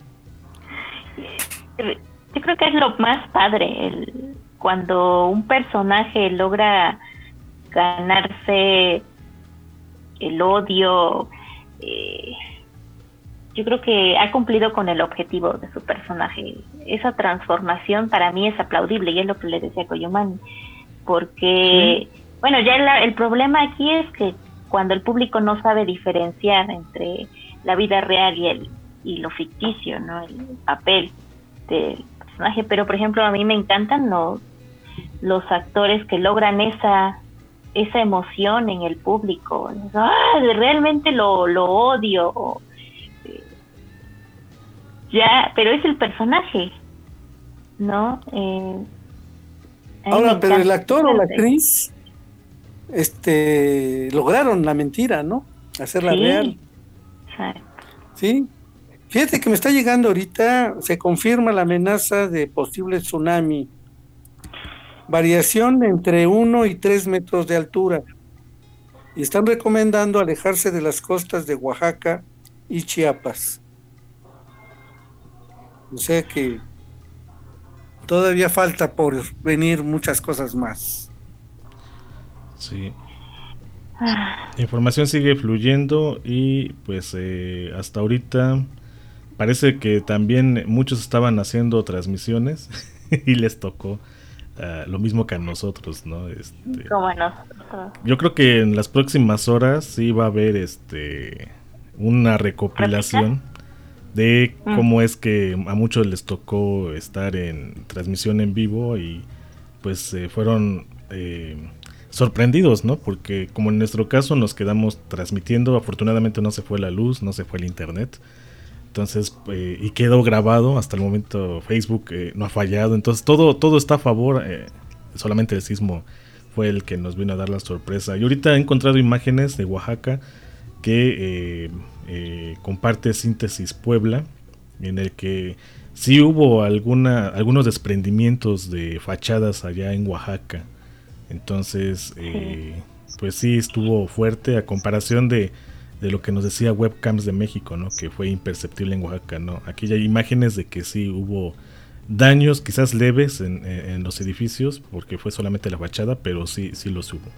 Yo creo que es lo más padre, el, cuando un personaje logra ganarse el odio, eh, yo creo que ha cumplido con el objetivo de su personaje. Esa transformación para mí es aplaudible y es lo que le decía a Coyomani, porque, sí. bueno, ya el, el problema aquí es que cuando el público no sabe diferenciar entre la vida real y el y lo ficticio, ¿no? El papel del personaje, pero por ejemplo a mí me encantan los los actores que logran esa esa emoción en el público. ¡Ah! Realmente lo, lo odio. Ya, pero es el personaje, ¿no? Eh, Ahora, pero el actor o la actriz este lograron la mentira, ¿no? Hacerla sí, real. Exacto. Sí. Fíjate que me está llegando ahorita, se confirma la amenaza de posible tsunami. Variación entre uno y tres metros de altura. Y están recomendando alejarse de las costas de Oaxaca y Chiapas. O sea que todavía falta por venir muchas cosas más. Sí. La información sigue fluyendo y pues eh, hasta ahorita parece que también muchos estaban haciendo transmisiones y les tocó uh, lo mismo que a nosotros, ¿no? Este, Como a nosotros. Yo creo que en las próximas horas sí va a haber este una recopilación de cómo mm. es que a muchos les tocó estar en transmisión en vivo y pues eh, fueron eh, sorprendidos, ¿no? Porque como en nuestro caso nos quedamos transmitiendo, afortunadamente no se fue la luz, no se fue el internet, entonces eh, y quedó grabado hasta el momento. Facebook eh, no ha fallado, entonces todo todo está a favor, eh, solamente el sismo fue el que nos vino a dar la sorpresa. Y ahorita he encontrado imágenes de Oaxaca que eh, eh, comparte Síntesis Puebla, en el que sí hubo alguna, algunos desprendimientos de fachadas allá en Oaxaca. Entonces, eh, pues sí estuvo fuerte a comparación de, de lo que nos decía Webcams de México, ¿no? Que fue imperceptible en Oaxaca, ¿no? Aquí ya hay imágenes de que sí hubo daños, quizás leves en, en los edificios, porque fue solamente la fachada, pero sí, sí los hubo.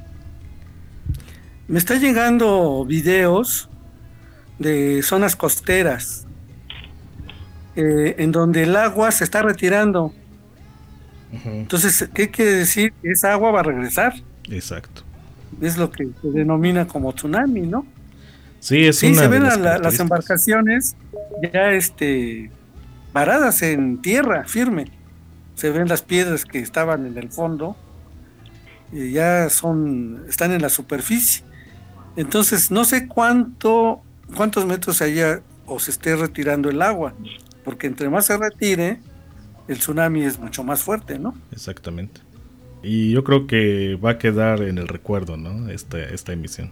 Me está llegando videos de zonas costeras eh, en donde el agua se está retirando. Uh-huh. Entonces, ¿qué quiere decir? Esa agua va a regresar. Exacto. Es lo que se denomina como tsunami, ¿no? Sí, es sí, una se ven las, la, las embarcaciones ya este varadas en tierra firme. Se ven las piedras que estaban en el fondo y ya son están en la superficie. Entonces, no sé cuánto cuántos metros allá o se esté retirando el agua, porque entre más se retire, el tsunami es mucho más fuerte, ¿no? Exactamente. Y yo creo que va a quedar en el recuerdo, ¿no? Esta, esta emisión.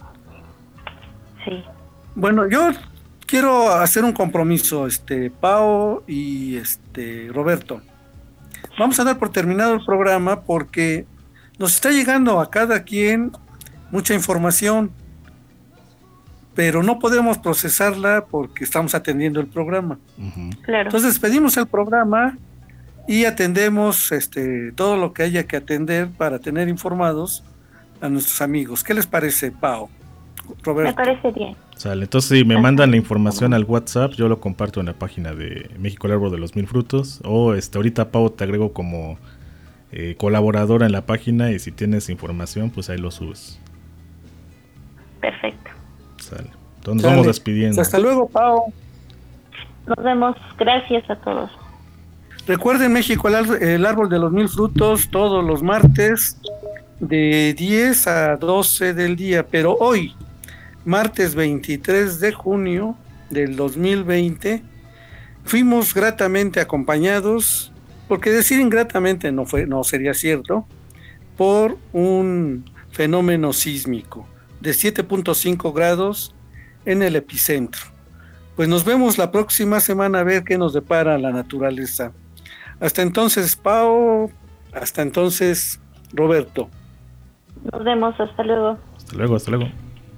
Sí. Bueno, yo quiero hacer un compromiso, este, Pao y este Roberto. Vamos a dar por terminado el programa porque nos está llegando a cada quien mucha información, pero no podemos procesarla porque estamos atendiendo el programa. Uh-huh. Claro. Entonces pedimos el programa y atendemos este todo lo que haya que atender para tener informados a nuestros amigos. ¿Qué les parece, Pao? Roberto. Me parece bien. Sale, entonces si me mandan la información al WhatsApp, yo lo comparto en la página de México el Árbol de los Mil Frutos, o este ahorita, Pao, te agrego como eh, colaboradora en la página, y si tienes información, pues ahí lo subes. Perfecto. Sale. Entonces nos vamos despidiendo. Hasta luego, Pao. Nos vemos. Gracias a todos. Recuerden, México el, el Árbol de los Mil Frutos, todos los martes de diez a doce del día, pero hoy, martes veintitrés de junio del dos mil veinte, fuimos gratamente acompañados, porque decir ingratamente no fue, no sería cierto, por un fenómeno sísmico de siete punto cinco grados en el epicentro. Pues nos vemos la próxima semana a ver qué nos depara la naturaleza. Hasta entonces, Pao. Hasta entonces, Roberto. Nos vemos. Hasta luego. Hasta luego, hasta luego.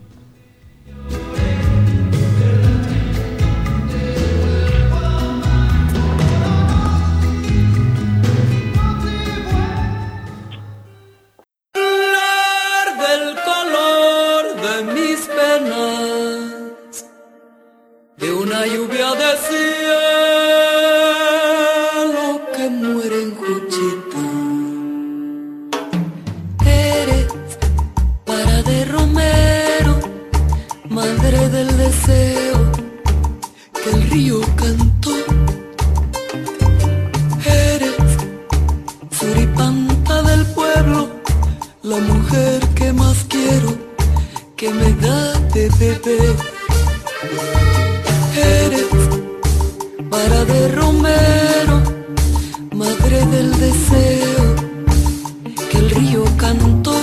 Del color de mis penas, de una lluvia de cielo que muere en Juchita. Eres vara de romero, madre del deseo que el río cantó. Eres suripanta del pueblo, la mujer que más quiero, que me da de beber. Eres vara de romero, madre del deseo que el río cantó.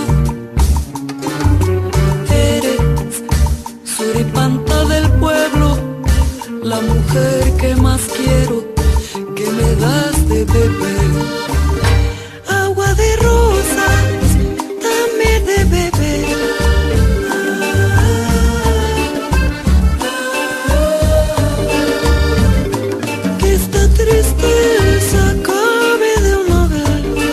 Eres suripanta del pueblo, la mujer que más quiero, que me das de beber. Agua de rosas, dame de beber. Que esta tristeza acabe de una vez.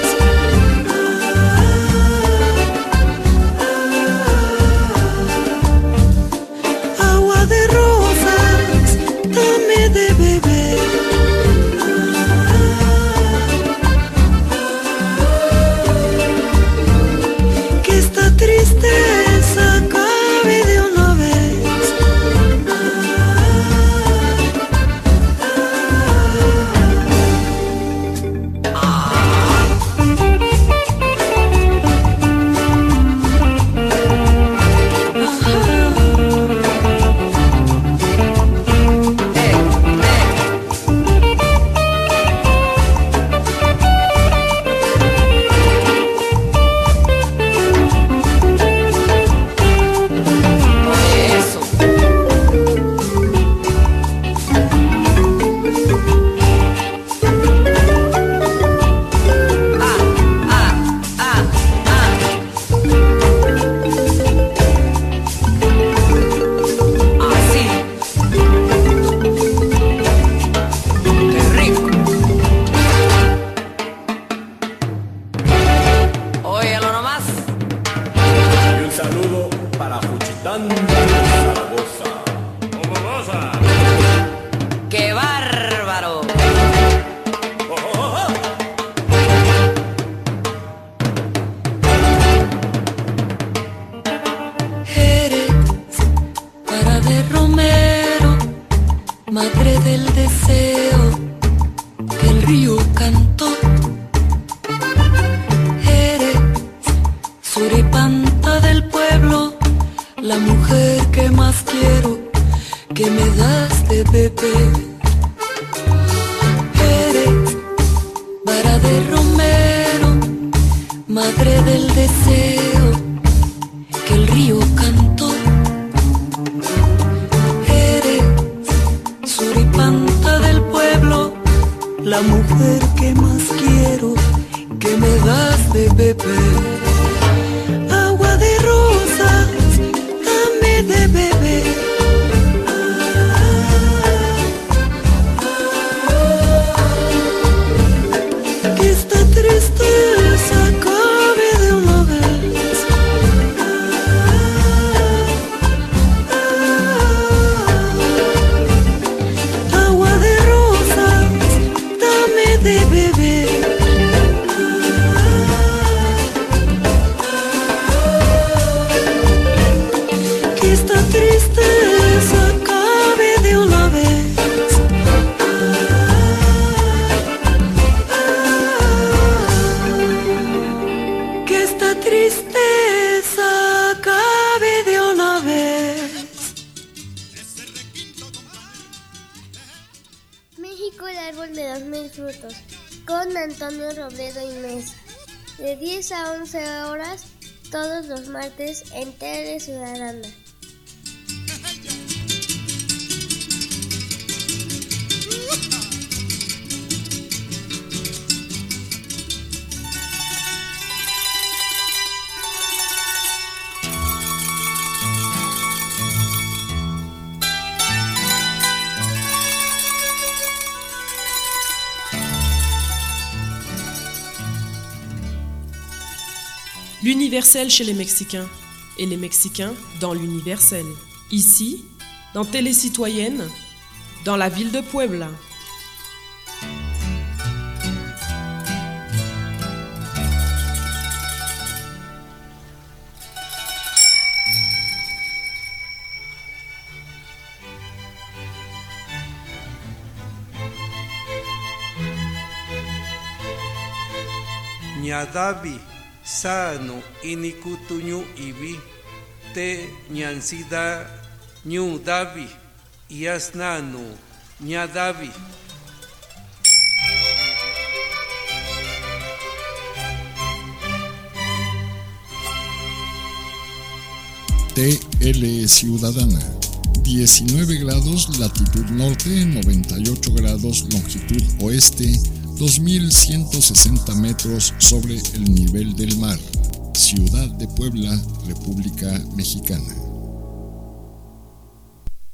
saludo para Juchitán de Zaragoza. ¡Zaragoza! ¡Qué bárbaro! Madre del deseo que el río cantó, eres suripanta del pueblo, la mujer que más quiero, que me das de beber. Eres vara de romero, madre del deseo que el río cantó. Suripanta del pueblo, la mujer que más quiero, que me das de beber. Agua de rosas, dame de beber. Que esta tristeza acabe de una vez. De beber. Que esta tristeza acabe de una vez. Que esta tristeza acabe de una vez. México, el árbol de los mil frutos, con Antonio Robledo y Mesa, de diez a once horas, todos los martes en Tele Ciudadana. L'universel chez les Mexicains et les Mexicains dans l'universel. Ici, dans Télé Citoyenne, dans la ville de Puebla. Ñadavi sano inikutuñu ibi te ñansida ñu davi yasnanu ñadavi. T L Ciudadana, diecinueve grados latitud norte, noventa y ocho grados longitud oeste, dos mil ciento sesenta metros sobre el nivel del mar. Ciudad de Puebla, República Mexicana.